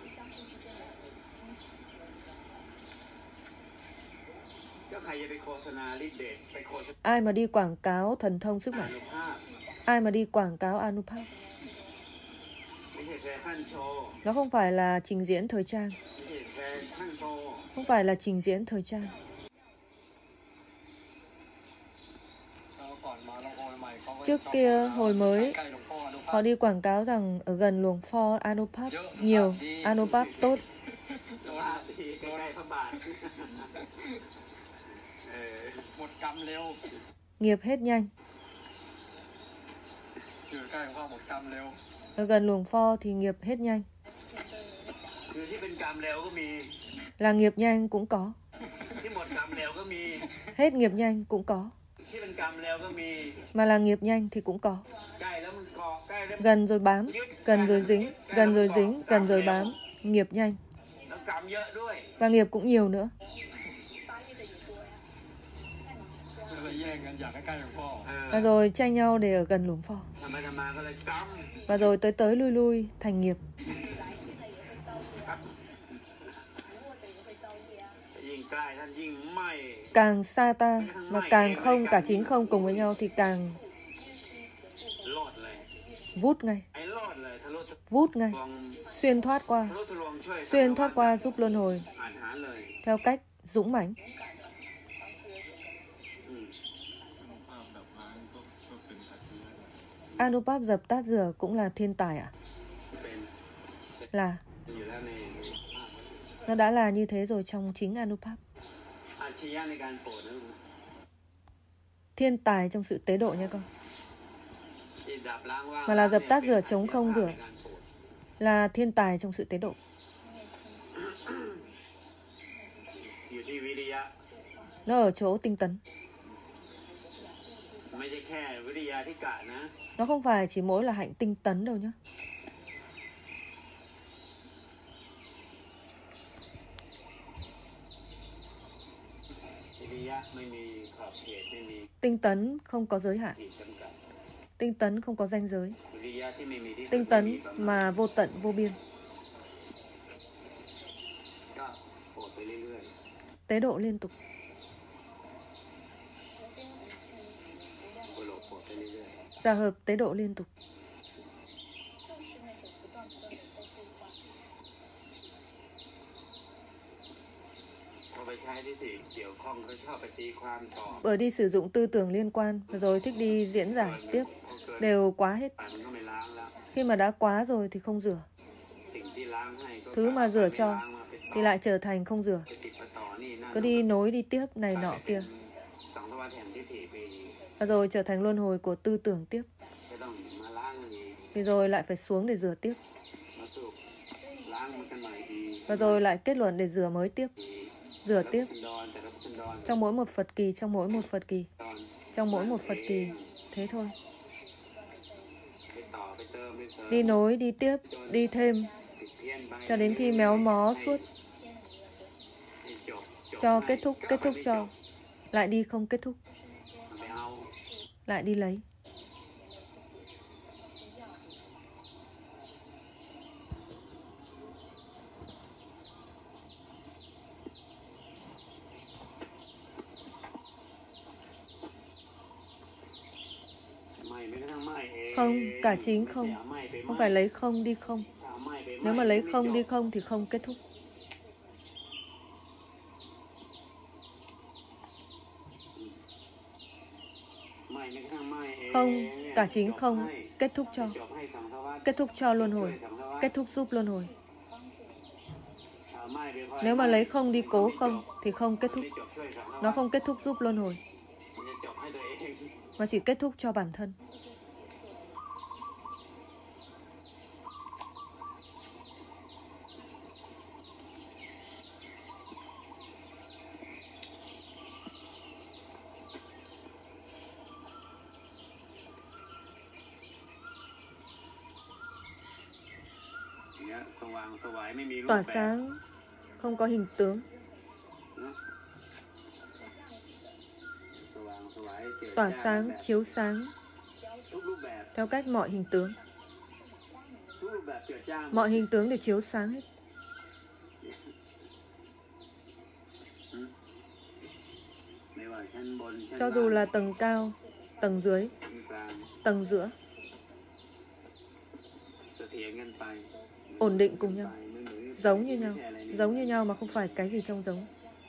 ก็ใครจะไปโฆษณาฤทธิ์เดชไปโฆษณา Ai mà đi quảng cáo thần thông sức อ mạnh. นุภาพ Ai mà đi quảng cáo Anupap. ไม่ใช่แฟชั่นโชว์ Nó không phải là trình diễn thời trang. ไม่ใช่แฟชั่นโชว์ Không phải là trình diễn thời trang. ก่อนมาเราโอยใหม่เขาก็ Trước kia hồi mới ใกล้หลวงพ่ออนุภาพ họ đi quảng cáo rằng ở gần luồng pho Anupap nhiều. Anupap tốt. ว่าดีใกล้ๆพระบาทเออหมดกรรมเร็ว Nghiệp hết nhanh. อยู่ใกล้หลวงพ่อหมดกรรมเร็ว Ở gần luồng pho thì nghiệp hết nhanh. คือที่เป็นกรรมเร็วก็มี Là nghiệp nhanh cũng có. ที่หมดกรรมเร็วก็มี Hết nghiệp nhanh cũng có. ที่เป็นกรรมเร็วก็มี Mà là nghiệp nhanh thì cũng có. ใกล้แล้วมันเกาะใกล้แล้ว Gần rồi bám. Gần rồi dính. Gần rồi dính. Gần rồi bám. Nghiệp nhanh. แล้วกรรมเยอะด้วย Và nghiệp cũng nhiều nữa. ก็เลยแย่งกันอยากให้ใกล้หลวงพ่อเออ Và rồi tranh nhau để ở gần luồng pho. ทำไมทำมาก็เลยกรรม Và rồi tới tới lui lui thành nghiệp. ยิ่งใกล้ท่านยิ่งไหม้ Càng xa ta mà càng không, cả chính không cùng với nhau thì càng โลดเลย vút ngay. ไอ้โลดเลยทะลุทะ Vút ngay. ลวง Xuyên thoát qua. ทะลุทะลวงช่วย Xuyên thoát qua giúp luân hồi อ่านหาเลย theo cách dũng mãnh. อืม Anupap dập tát rửa cũng là thiên tài ạ? เป็น Là อยู่แล้วในภาพ nó đã là như thế rồi trong chính Anupap. อาชีพในการโปรดนะ Thiên tài trong sự tế độ nha con. ที่ดับล้างว่าง Mà là dập tát rửa chống không rửa. Là thiên tài trong sự tế độ. อยู่ที่วิริยะ Nó ở chỗ tinh tấn. ไม่ใช่แค่วิริยะที่กะนะ Nó không phải chỉ mỗi là hạnh tinh tấn đâu nhá. ยะไม่มีขอบเขตไม่มี Tinh tấn không có giới hạn. ขีดจำกัด Tinh tấn không có ranh giới. วิริยะที่ไม่มีที่สุด Tinh ไม่มี tấn ประมาณ mà vô tận vô biên. ก็โอดไปเรื่อย Tế độ liên tục. ๆโอโลโอดไปเรื่อย Giả hợp tế độ liên tục. ๆพอไปใช้ที่ถิเกี่ยวข้องเขาชอบไปตีความต่อ Bởi đi sử dụng tư tưởng liên quan, rồi thích đi diễn giải tiếp, đều quá hết. มันก็ไม่ล้างแล้ว Khi mà đã quá rồi thì không rửa. สิ่งที่ล้างให้ก็ Thứ mà rửa ไม่ cho ล้างมาเป็นต่อ thì lại trở thành không rửa. ไปติดไปต่อนี่นั่น Cứ đi nối đi tiếp này nọ kia. สองทวารแห่งทิฏฐิไป Và rồi trở thành luân hồi của tư tưởng tiếp. ก็ต้องมาล้างกันอีก Thì rồi lại phải xuống để rửa tiếp. มาสูบล้างมันกันใหม่อีก Và rồi lại kết luận để rửa mới tiếp. Rửa tiếp. ดอนแต่ละพันดอน Trong mỗi một Phật kỳ, trong mỗi một Phật kỳ. ดอน Trong mỗi một Phật kỳ. Thế thôi. ไปต่อไปเติมไปเติม Đi nối, đi tiếp, đi thêm. ติดเพี้ยนไป Cho đến khi méo mó suốt. ให้จบจบ Cho ให้ kết thúc, ก็ kết ไป thúc ไม่จ cho. บ Lại đi không kết thúc. ไปเอา Lại đi lấy. Không, cả chính không. Không phải lấy không đi không. Nếu mà lấy không đi không thì không kết thúc. Không, cả chính không. Kết thúc cho. Kết thúc cho luân hồi. Kết thúc giúp luân hồi. Nếu mà lấy không đi cố không thì không kết thúc. Nó không kết thúc giúp luân hồi, mà chỉ kết thúc cho bản thân. Tỏa sáng không có hình tướng. Tỏa sáng, chiếu sáng theo cách mọi hình tướng. Mọi hình tướng đều chiếu sáng hết. Cho dù là tầng cao, tầng dưới, tầng giữa, ổn định cùng nhau, giống như nhau, giống như nhau mà không phải cái gì trong giống.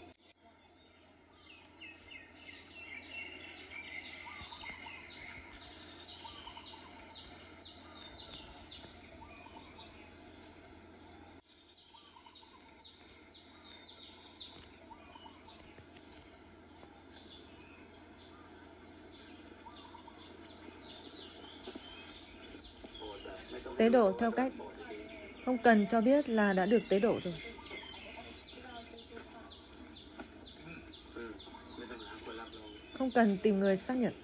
Tế độ theo cách không cần cho biết là đã được tế độ rồi. Không cần tìm người xác nhận.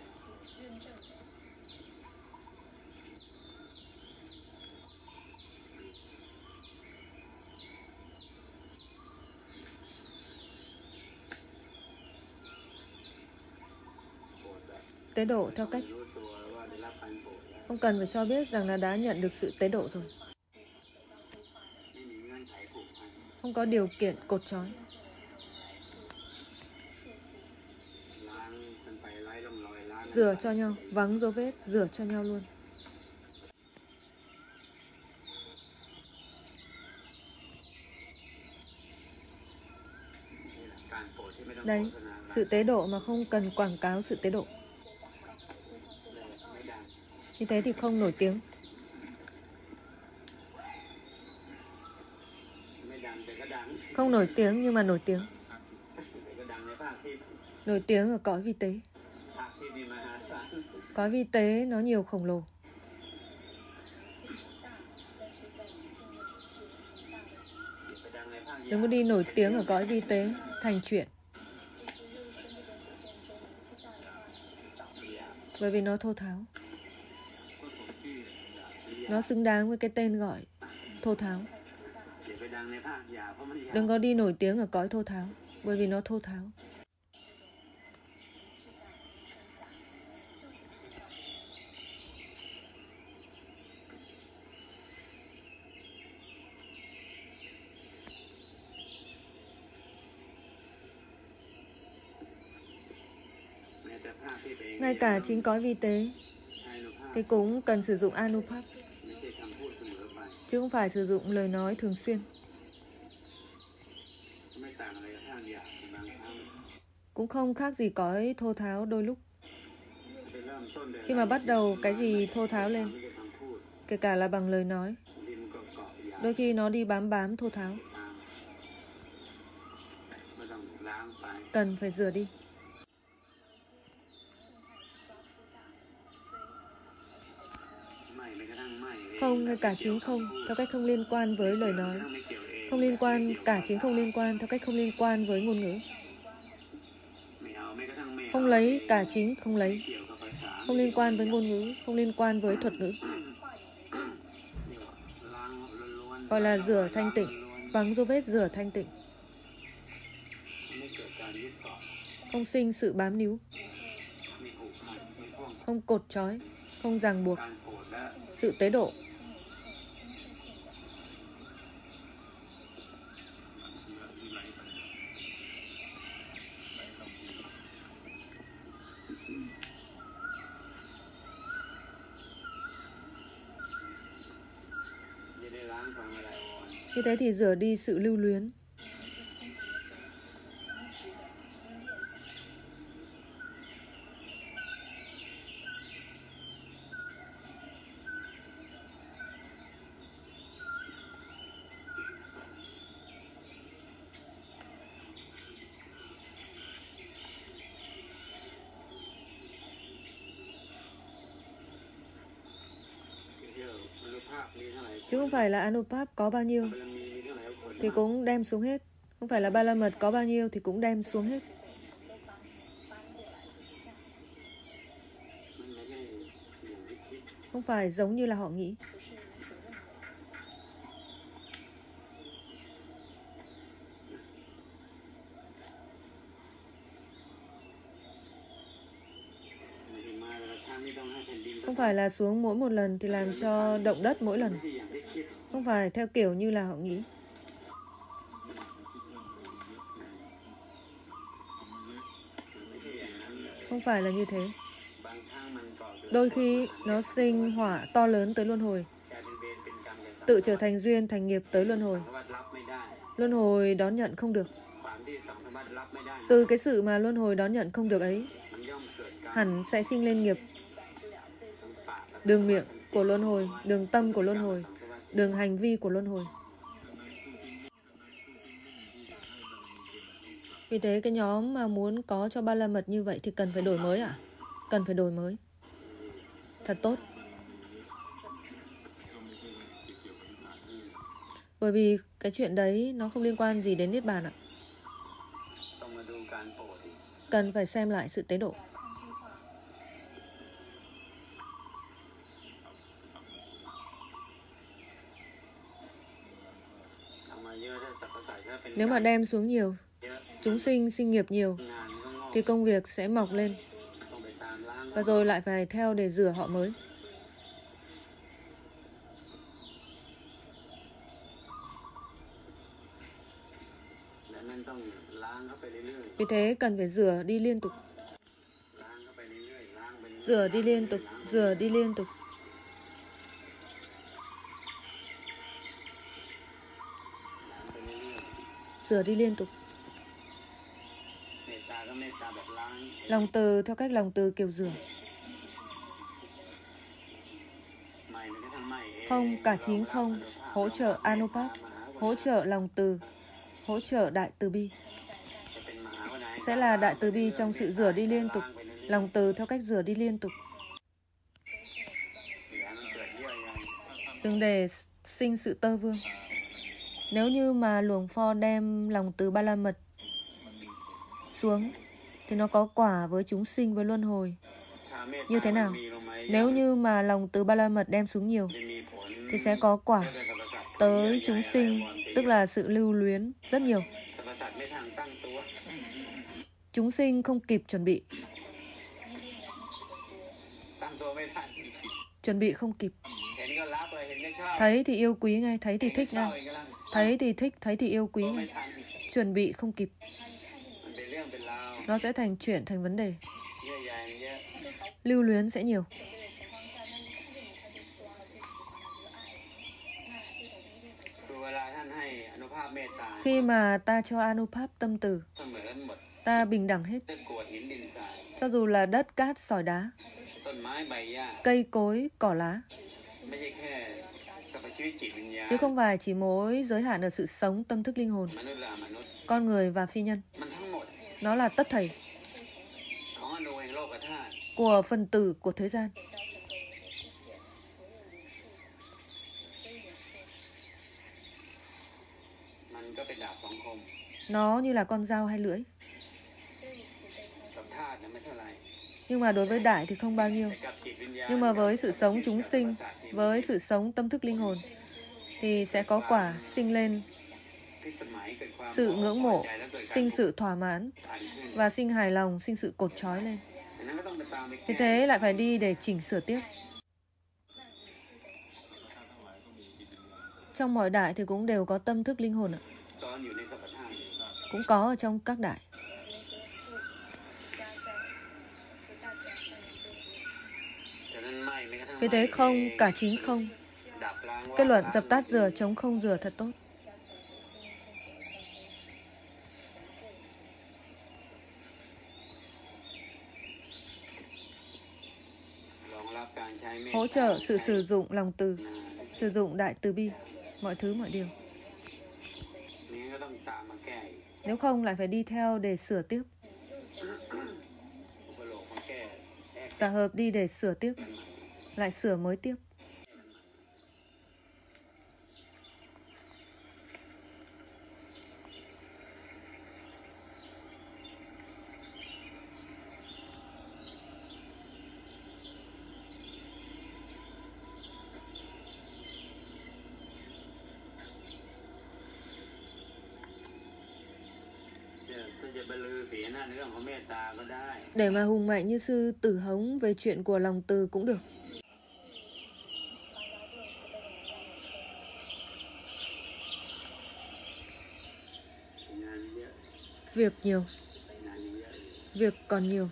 Tế độ theo cách không cần phải cho biết rằng là đã nhận được sự tế độ rồi. Không có điều kiện cột trói. Rửa cho nhau, vắng dấu vết, rửa cho nhau luôn. Đấy, sự tế độ mà không cần quảng cáo sự tế độ. Như thế thì không nổi tiếng. Không nổi tiếng nhưng mà nổi tiếng. Nổi tiếng ở cõi vi tế. Cõi vi tế nó nhiều khổng lồ. Đừng có đi nổi tiếng ở cõi vi tế thành chuyện. Bởi vì nó thô tháo. Nó xứng đáng với cái tên gọi thô tháo. Đừng có đi nổi tiếng ở cõi thô tháo, bởi vì nó thô tháo. Ngay cả chính cõi vi tế thì cũng cần sử dụng Anupap, chứ không phải sử dụng lời nói thường xuyên. Cũng không khác gì cõi thô tháo đôi lúc. Khi mà bắt đầu cái gì thô tháo lên, kể cả là bằng lời nói, đôi khi nó đi bám bám thô tháo. Cần phải rửa đi. Không ngay cả chính không, theo cách không liên quan với lời nói. Không liên quan, cả chính không liên quan, theo cách không liên quan với ngôn ngữ. Không lấy, cả chính không lấy. Không liên quan với ngôn ngữ, không liên quan với thuật ngữ. Gọi là rửa thanh tịnh, vắng dấu vết rửa thanh tịnh. Không sinh sự bám níu, không cột trói, không ràng buộc, sự tế độ. Như thế thì rửa đi sự lưu luyến. Chứ không phải là Anupap có bao nhiêu thì cũng đem xuống hết. Không phải là Ba La Mật có bao nhiêu thì cũng đem xuống hết. Không phải giống như là họ nghĩ. Không phải là xuống mỗi một lần thì làm cho động đất mỗi lần. Không phải theo kiểu như là họ nghĩ. Không phải là như thế. Đôi khi nó sinh hỏa to lớn tới luân hồi, tự trở thành duyên, thành nghiệp tới luân hồi. Luân hồi đón nhận không được. Từ cái sự mà luân hồi đón nhận không được ấy, hẳn sẽ sinh lên nghiệp. Đường miệng của luân hồi, đường tâm của luân hồi, đường hành vi của luân hồi. Vì thế cái nhóm mà muốn có cho Ba La Mật như vậy thì cần phải đổi mới ạ? À? Cần phải đổi mới. Thật tốt. Bởi vì cái chuyện đấy nó không liên quan gì đến Niết Bàn ạ. Cần phải xem lại sự tế độ. Nếu mà đem xuống nhiều, chúng sinh sinh nghiệp nhiều, thì công việc sẽ mọc lên. Và rồi lại phải theo để rửa họ mới. Vì thế cần phải rửa đi liên tục. Rửa đi liên tục, rửa đi liên tục. Rửa đi liên tục. Lòng từ theo cách lòng từ kiểu rửa. Không, cả chính không, hỗ trợ Anupap, hỗ trợ lòng từ, hỗ trợ đại từ bi. Sẽ là đại từ bi trong sự rửa đi liên tục, lòng từ theo cách rửa đi liên tục. Đừng để sinh sự tơ vương. Nếu như mà Luồng Pho đem lòng từ Ba La Mật xuống thì nó có quả với chúng sinh với luân hồi. Như thế nào? Nếu như mà lòng từ Ba La Mật đem xuống nhiều thì sẽ có quả tới chúng sinh, tức là sự lưu luyến rất nhiều. Chúng sinh không kịp chuẩn bị. Chuẩn bị không kịp. Thấy thì yêu quý ngay, thấy thì thích ngay. Thấy thì thích, thấy thì yêu quý ngay. Chuẩn bị không kịp. Nó sẽ thành chuyện, thành vấn đề. lưu luyến sẽ nhiều. Khi mà ta cho Anupap tâm từ, ta bình đẳng hết. Cho dù là đất, cát, sỏi đá, cây cối, cỏ lá. Chứ không phải chỉ mối giới hạn ở sự sống, tâm thức, linh hồn, con người và phi nhân. Nó là tất thảy của phần tử của thế gian. Nó như là con dao hay lưỡi. Nhưng mà đối với đại thì không bao nhiêu. Nhưng mà với sự sống chúng sinh, với sự sống tâm thức linh hồn, thì sẽ có quả sinh lên sự ngưỡng mộ, sinh sự thỏa mãn, và sinh hài lòng, sinh sự cột trói lên. Vì thế lại phải đi để chỉnh sửa tiếp. Trong mọi đại thì cũng đều có tâm thức linh hồn ạ. Cũng có ở trong các đại. Vì thế không, cả chính không. Kết luận dập tắt rửa, chống không rửa thật tốt. Hỗ trợ sự sử dụng lòng từ, sử dụng đại từ bi, mọi thứ mọi điều. Nếu không lại phải đi theo để sửa tiếp. Giả hợp đi để sửa tiếp, lại sửa mới tiếp. Để mà hùng mạnh như sư Tử Hống về chuyện của lòng từ cũng được. Việc nhiều. Việc còn nhiều.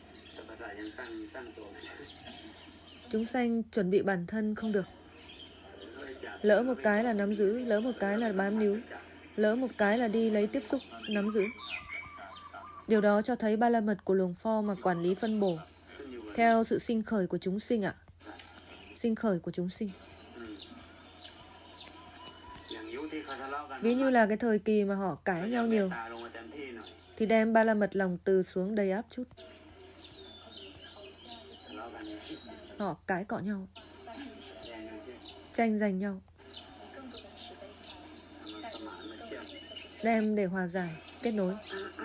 Chúng sanh chuẩn bị bản thân không được. Lỡ một cái là nắm giữ, lỡ một cái là bám níu, lỡ một cái là đi lấy tiếp xúc, nắm giữ. Điều đó cho thấy ba la mật của Luồng Pho mà quản lý phân bổ theo sự sinh khởi của chúng sinh ạ. Sinh khởi của chúng sinh. Ví như là cái thời kỳ mà họ cãi nhau nhiều, thì đem ba la mật lòng từ xuống đầy áp chút. Họ cãi cọ nhau, tranh giành nhau, đem để hòa giải, kết nối.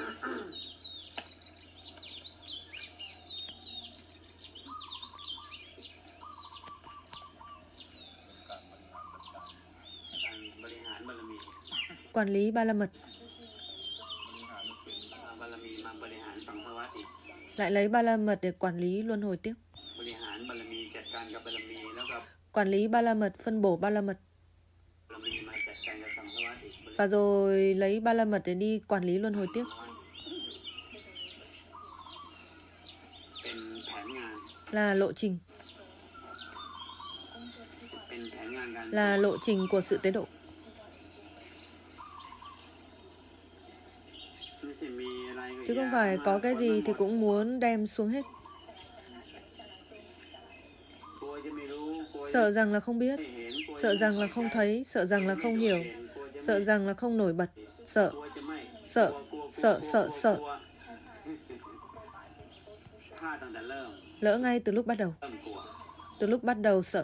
Quản lý ba la mật. Lại lấy ba la mật để quản lý luân hồi tiếp. Quản lý ba la mật, phân bổ ba la mật. Và rồi lấy ba la mật để đi quản lý luân hồi tiếp. Là lộ trình. Là lộ trình của sự tế độ. Chứ không phải có cái gì thì cũng muốn đem xuống hết. Sợ rằng là không biết, sợ rằng là không thấy, sợ rằng là không hiểu, sợ rằng là không nổi bật, sợ, sợ, sợ, sợ, sợ. Lỡ ngay từ lúc bắt đầu. Từ lúc bắt đầu sợ.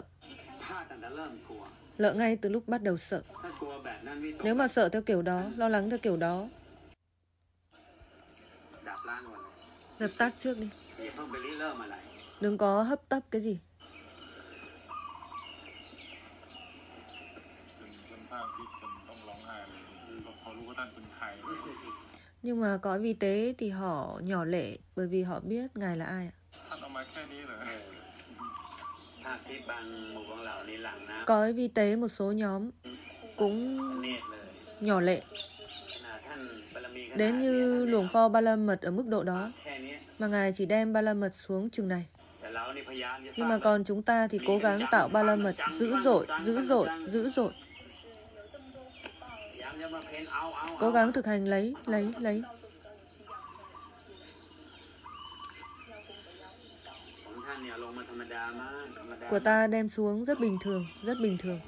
Lỡ ngay từ lúc bắt đầu sợ. Nếu mà sợ theo kiểu đó, lo lắng theo kiểu đó, dập tắt trước đi. Đừng có hấp tấp cái gì. Nhưng mà cõi vi tế thì họ nhỏ lệ, bởi vì họ biết Ngài là ai ạ. Cõi vi tế một số nhóm cũng nhỏ lệ. Đến như Luồng Pho Ba La Mật ở mức độ đó, mà Ngài chỉ đem ba la mật xuống chừng này. แต่เรานี่พยายามจะส Nhưng ร้าง mà còn chúng ta thì cố gắng tạo ba la mật dữ dội, dữ dội, dữ dội. พยายามจะมาเพ้นเอาเอา Cố gắng thực hành lấy, lấy, lấy. ของท่านเนี่ยลงมาธรรมดามากธรรมดา Của ta đem xuống rất bình thường, rất bình thường.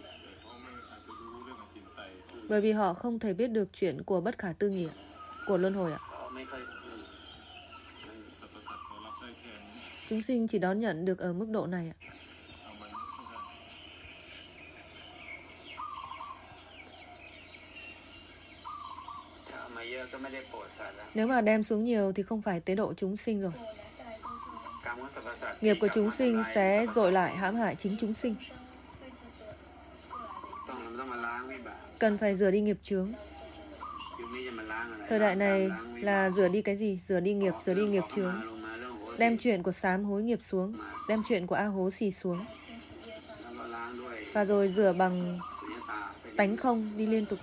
Bởi vì họ không thể biết được chuyện của bất khả tư nghị ạ, của luân hồi ạ. เขาไม่ค่อยอืม Chúng sinh chỉ đón nhận được ở mức độ này ạ. ถ้าเอามาเยอะก็ไม่ได้โปรดสัตว์แล้ว Nếu mà đem xuống nhiều thì không phải tế độ chúng sinh rồi. กรรมของสรรพสัตว์ Nghiệp của chúng sinh sẽ dội lại hãm hại chính chúng sinh. ต้องเราต้องมาล้างวิบาก Cần phải rửa đi nghiệp chướng. ยุคนี้จะมาล้างอะไร Thời đại này ล้างวิบาก là rửa đi cái gì? Rửa đi nghiệp, rửa đi nghiệp ขอ chướng. มาลงมาเรื่องโหสิ Đem chuyện của sám hối nghiệp xuống, đem chuyện của A hố xì xuống. แล้วก็ล้างด้วย Và rồi rửa bằng สุญญตาเป็น tánh không đi liên tục.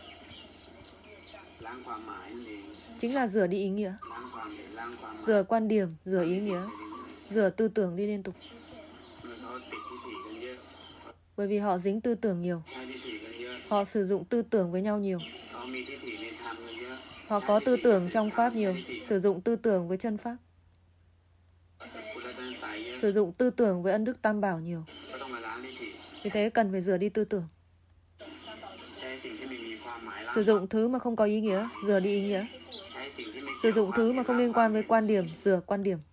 ล้างความหมายนั่นเอง Chính là rửa đi ý nghĩa. ล้างความเห็นล้างความหมาย Rửa quan điểm, rửa ý nghĩa, rửa tư tưởng đi liên tục. เมื่อเขาติดทิฏฐิกันเยอะ Bởi vì họ dính tư tưởng nhiều. ใช้ทิฏฐิกันเยอะ Họ sử dụng tư tưởng với nhau nhiều. เขามีทิฏฐิในธรรมกันเยอะ Họ có tư tưởng trong Pháp nhiều. Sử dụng tư tưởng với chân Pháp. พุทธตั้งใจเยอะ Sử dụng tư tưởng với ân đức Tam Bảo nhiều. ก็ต้องมาล้างทิฏฐิ Vì thế cần phải rửa đi tư tưởng. ใช้สิ่งที่ไม่มีความหมายล้าง Sử dụng thứ mà không có ý nghĩa, rửa đi ý nghĩa. ใช้สิ่งที่ไม่ Sử dụng thứ mà không liên quan với quan điểm, rửa quan điểm.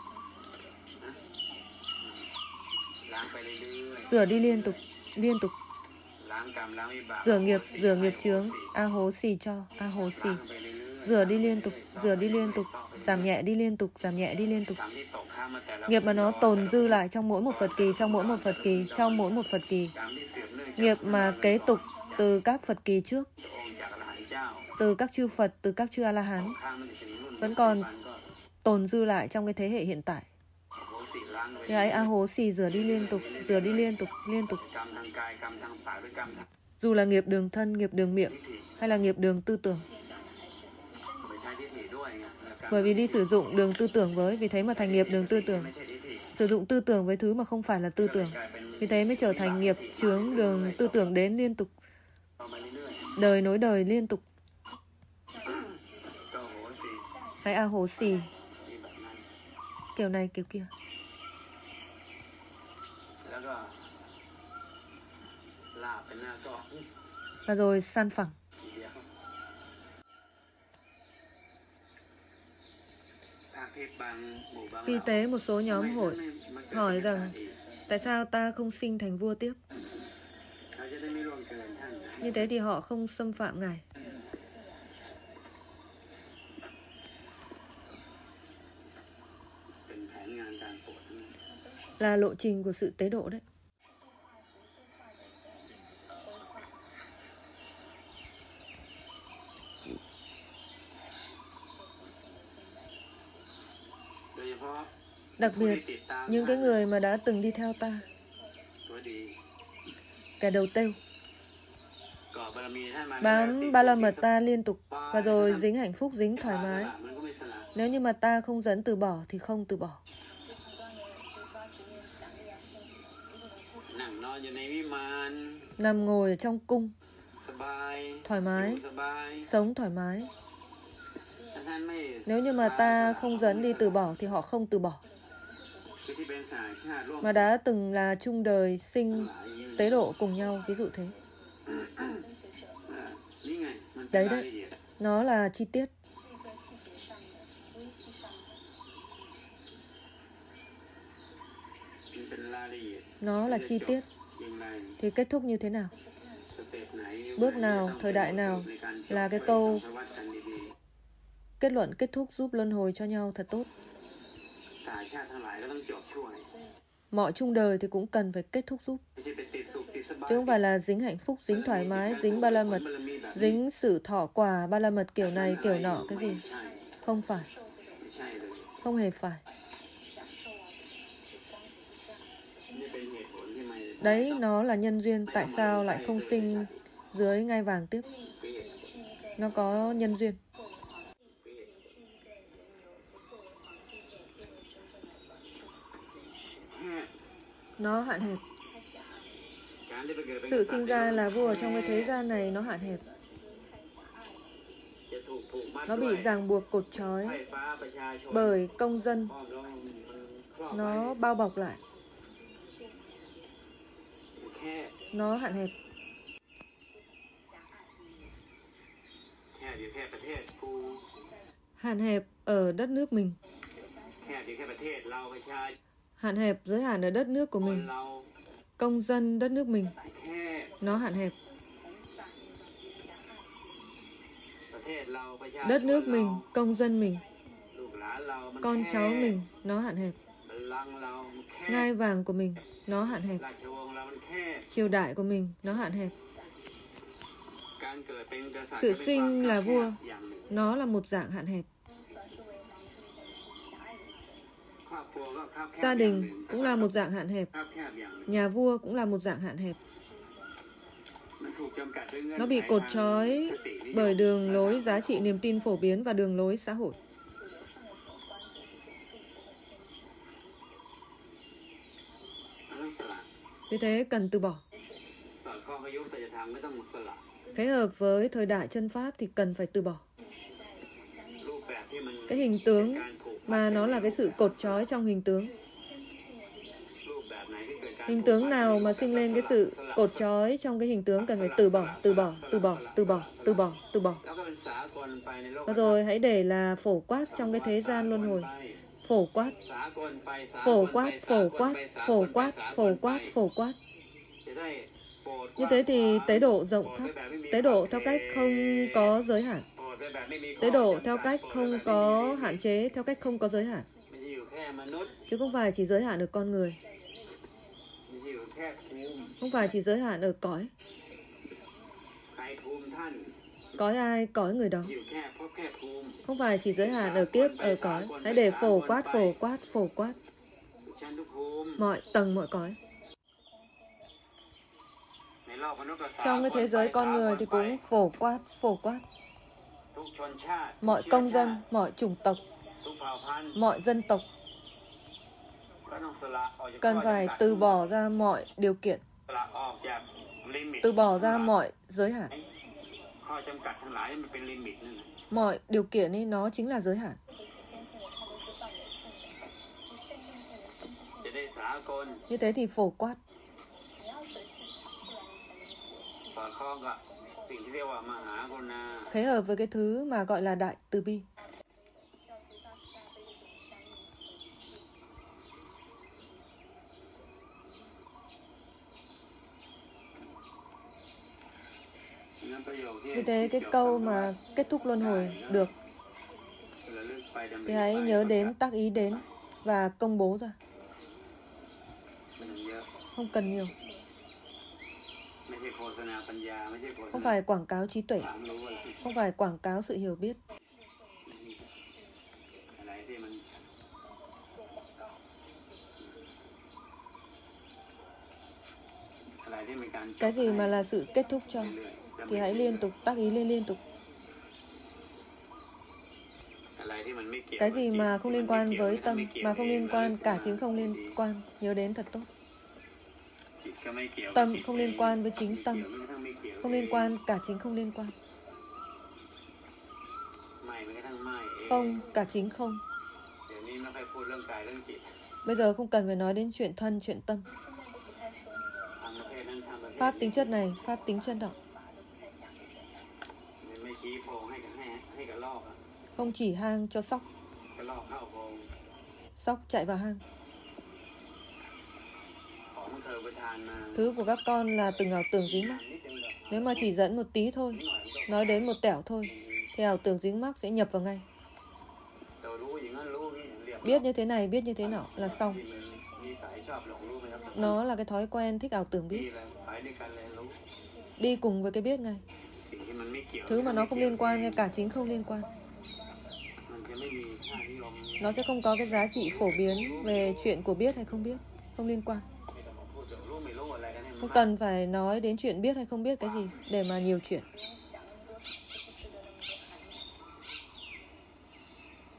ล้างไปเรื่อย Rửa đi liên tục, liên tục. ๆล้างกรรมล้างวิบาก Rửa nghiệp, rửa nghiệp chướng. A hố xì cho, A hố xì. ล้างไปเรื่อยๆ Rửa đi liên tục, rửa đi liên tục. Giảm nhẹ đi liên tục, giảm nhẹ đi liên tục. กรรมที่ตกค้างมาแต่ละ Nghiệp mà nó tồn dư lại trong mỗi một Phật kỳ, trong mỗi một Phật kỳ, trong mỗi một Phật kỳ. กรรมที่สืบเนื่องจาก Nghiệp mà kế tục từ các Phật kỳ trước, องค์จากอรหันต์เจ้า từ các chư Phật, từ các chư A-la-hán, ค้างมาถึงรุ่น vẫn còn ปัจจุบันก็ tồn dư lại trong cái thế hệ hiện tại. โอ้โหสิล้างไป Thì hãy A hố xì rửa đi liên tục, rửa đi liên tục, liên tục. กรรมทางกายกรรมทางปากหรือกรรมทาง Dù là nghiệp đường thân, nghiệp đường miệng ทิฏฐิ hay là nghiệp đường tư tưởng. ไปใช้ทิฏฐิด้วยไงแล้วกรรม Bởi vì đi sử dụng đường tư tưởng với, vì thế mà thành nghiệp đường tư tưởng. ไม่ใช่ทิฏฐิ Sử dụng tư tưởng với thứ mà không phải là tư tưởng. กลายเป็น Vì thế mới trở thành nghiệp chướng đường tư tưởng đến liên tục. เอามาเรื่อย Đời nối đời liên tục. ๆก็โหสิ Hãy A hố xì, ที่แบบนั้น kiểu này kiểu kia. แล้วก็ลาบเป็นหน้าก็ Và rồi san phẳng. ทีเดียวภาคทิพย์บางหมู่บาง Vì thế một số nhóm hội มันเกิด hỏi เป็น rằng ศาสตร์อีก tại sao ta không sinh thành vua tiếp? เขาจะได้ไม่ร่วงเกินท่านนะ Như thế thì họ không xâm phạm Ngài. เป็นแผนงานการโปรดทั้งนั้น Là lộ trình của sự tế độ đấy. โดยเฉพาะ Đặc ผู้ biệt ที่ติดตาม những cái người mà đã từng đi theo ta, ตัวดี kẻ đầu têu, ก่อบารมีท่านมา bám ba la mật ta liên tục và rồi dính hạnh phúc, dính thoải mái. มันก็ไม่สละ Nếu như mà ta không dẫn từ bỏ thì không từ bỏ. นั่งนอนอยู่ในวิมาน Nằm ngồi ở trong cung, สบาย thoải อยู่ mái, สบาย sống thoải mái. ถ้าท่านไม่ Nếu như mà ta không dẫn đi từ bỏ thì họ không từ bỏ. คือที่เป็นสายชาติร่วม Mà đã từng là chung đời sinh tế độ cùng nhau, ví dụ thế. นี่ไงมันเป็น Đấy รายละ đấy, เอียด nó là chi tiết. มันเป็นรายละเอียด Nó là chi tiết. อย่างไร Thì kết thúc như thế nào? สเต็ปไหน Bước nào, thời đại nào là cái câu kết luận kết thúc giúp luân hồi cho nhau thật tốt. สายชาติทั้งหลายก็ต้องจบช่วย Mọi chung đời thì cũng cần phải kết thúc giúp. ไม่ใช่ไปติดสุขติดสบาย Chứ không phải là dính hạnh phúc, dính thoải mái, dính ba la mật, dính sự thọ quả, ba la mật kiểu này, kiểu nọ, cái gì. ไม่ใช่ Không phải, ไม่ใช่เลย không hề phải. นี่เป็นเหตุผลที่ไม่ Đấy, nó là nhân duyên tại sao lại không sinh dưới ngai vàng tiếp. เปลี่ยน Nó có nhân duyên. เปลี่ยน nó hạn hẹp. การที่ไปเกิดเป็น Sự กษัตริ sinh ย์ ra là vua trong cái thế gian này nó hạn hẹp. จะถูกผูกมัด Nó ด้วย bị ràng buộc cột trói ไฟฟ้าประชาชน bởi công dân. ป้อมแล้วมันครอบไว้ Nó bao bọc lại. แค่ Nó hạn hẹp. แค่อยู่แค่ประเทศกู Hạn hẹp ở đất nước mình. แค่อยู่แค่ประเทศเราประชา Hạn hẹp giới hạn ở đất nước của ชน mình. เรา Công dân đất nước mình. แค่ Nó hạn hẹp. ประเทศเราประชาชน Đất nước เรา mình, công dân mình, ลูกหลานเรามัน con แค่ cháu mình, nó hạn hẹp. บัลลังก์เรามันแค่ Ngai vàng của mình, nó hạn hẹp. ราชวงศ์เรามันแค่ Triều đại của mình, nó hạn hẹp. การเกิดเป็นกษัตริย์ Sự ก็เป็น sinh ความ là แคบ vua. อย่างหนึ่ง Nó là một dạng hạn hẹp. ครอบครัวก็คับแคบ Gia อย่างหนึ่ง đình cũng là một dạng hạn hẹp. คับแคบอย่างหนึ่ง Nhà vua cũng là một dạng hạn hẹp. มันถูกจำกัดด้วยเงื่อน Nó bị ไข cột ทาง trói คตินิยม bởi đường lối giá trị niềm tin phổ biến và đường lối xã hội. มันต้องสละ Vì thế cần từ bỏ. สอดคล้องกับยุคสัจธรรมไม่ต้องสละ Phối hợp với thời đại chân pháp thì cần phải từ bỏ. รูปแบบที่มัน Cái hình tướng การผูก mà nó là cái sự cột trói trong hình tướng. รูปแบบไหนที่เกิดการ Hình tướng nào mà sinh lên cái sự cột trói trong cái hình tướng cần phải từ bỏ, từ bỏ, từ bỏ, từ bỏ, từ bỏ, từ bỏ. แล้วก็เป็นสากลไปในโลก Và rồi hãy để là phổ quát trong cái thế gian luân hồi. Phổ quát, สากลไปสากล phổ ไป quát, สา phổ กล quát, ไปสาก phổ ลไป quát, สาก phổ ลไป quát, phổ quát. จะได้โปรด Như thế thì tế độ rộng khắp, tế độ theo cách không có giới hạn. โปรดแบบไม่มีข้อ Tế độ theo จำกัด cách โปรด không แบบไม่มี có ลิมิต hạn chế, theo cách không có giới hạn. ไม่ใช่อยู่แค่มนุษย์ Chứ không phải chỉ giới hạn ở con người, ไม่ใช่อยู่แค่ภูมิ không phải chỉ giới hạn ở cõi. ใครภูมิท่าน Cõi ai, cõi người đó. อยู่แค่เพราะแค่ภูมิ Không phải chỉ giới hạn ở kiếp, ở cõi. Hãy để phổ quát, phổ quát, phổ quát. ทุกชั้นทุกภูมิ Mọi tầng, mọi cõi. ในโลกมนุษย์ก็สากล Trong cái thế giới ไป con người สากล thì ไป cũng phổ quát, phổ quát. ทุกชนชาติ Mọi ทุก công เชื้อ dân, ชาติ mọi chủng tộc, ทุกเผ่าพันธุ์ mọi dân tộc ก็ต้องสละออกจาก cần ข้อ phải จำกัด từ bỏ ra mọi điều kiện, สละออกจากลิมิต từ bỏ ra mọi giới hạn. ข้อจำกัดทั้งหลายมันเป็นลิมิตนั่นแหละ Mọi điều kiện ấy nó chính là giới hạn. จะได้สากล Như thế thì phổ quát, สอดคล้องกับสิ่งที่เรียกว่ามหากรุณา phối hợp với cái thứ mà gọi là đại từ bi. งั้นประโยคที่ Vì thế cái câu mà kết thúc luân hồi được ระลึกไปดำ thì เนิน hãy ไป nhớ đến, tác ý đến và công bố ra. ไม่ต้องเยอะ Không cần nhiều. ไม่ใช่โฆษณาปัญญาไม่ใช่โฆษ Không ณา phải quảng cáo trí tuệ, ความรู้อะไร không phải quảng cáo sự hiểu biết. อะไรที่มันอะไรที่เป็นการจบ Cái gì mà là sự kết thúc cho เรื่อยๆ thì hãy liên tục tác ý lên liên tục. อะไรที่มันไม่เกี่ยว Cái gì mà không liên quan với tâm, ไม่เกี่ยว mà không liên quan, cả chính không liên quan, nhớ đến thật tốt. Tâm không liên quan với chính tâm, không liên quan, cả chính không liên quan. Không, cả chính không. Bây giờ không cần phải nói đến chuyện thân, chuyện tâm. Pháp tính chất này, pháp tính chất đó. Không chỉ hang cho sóc, sóc chạy vào hang. Thứ của các con là từng ảo tưởng dính mắc. Nếu mà chỉ dẫn một tí thôi, nói đến một tẻo thôi, thì ảo tưởng dính mắc sẽ nhập vào ngay. Biết như thế này, biết như thế nọ là xong. Nó là cái thói quen thích ảo tưởng biết. Đi cùng với cái biết ngay. Thứ mà nó không liên quan, cả chính không liên quan. Nó sẽ không có cái giá trị phổ biến về chuyện của biết hay không biết. Không liên quan. Không cần phải nói đến chuyện biết hay không biết cái gì để mà nhiều chuyện.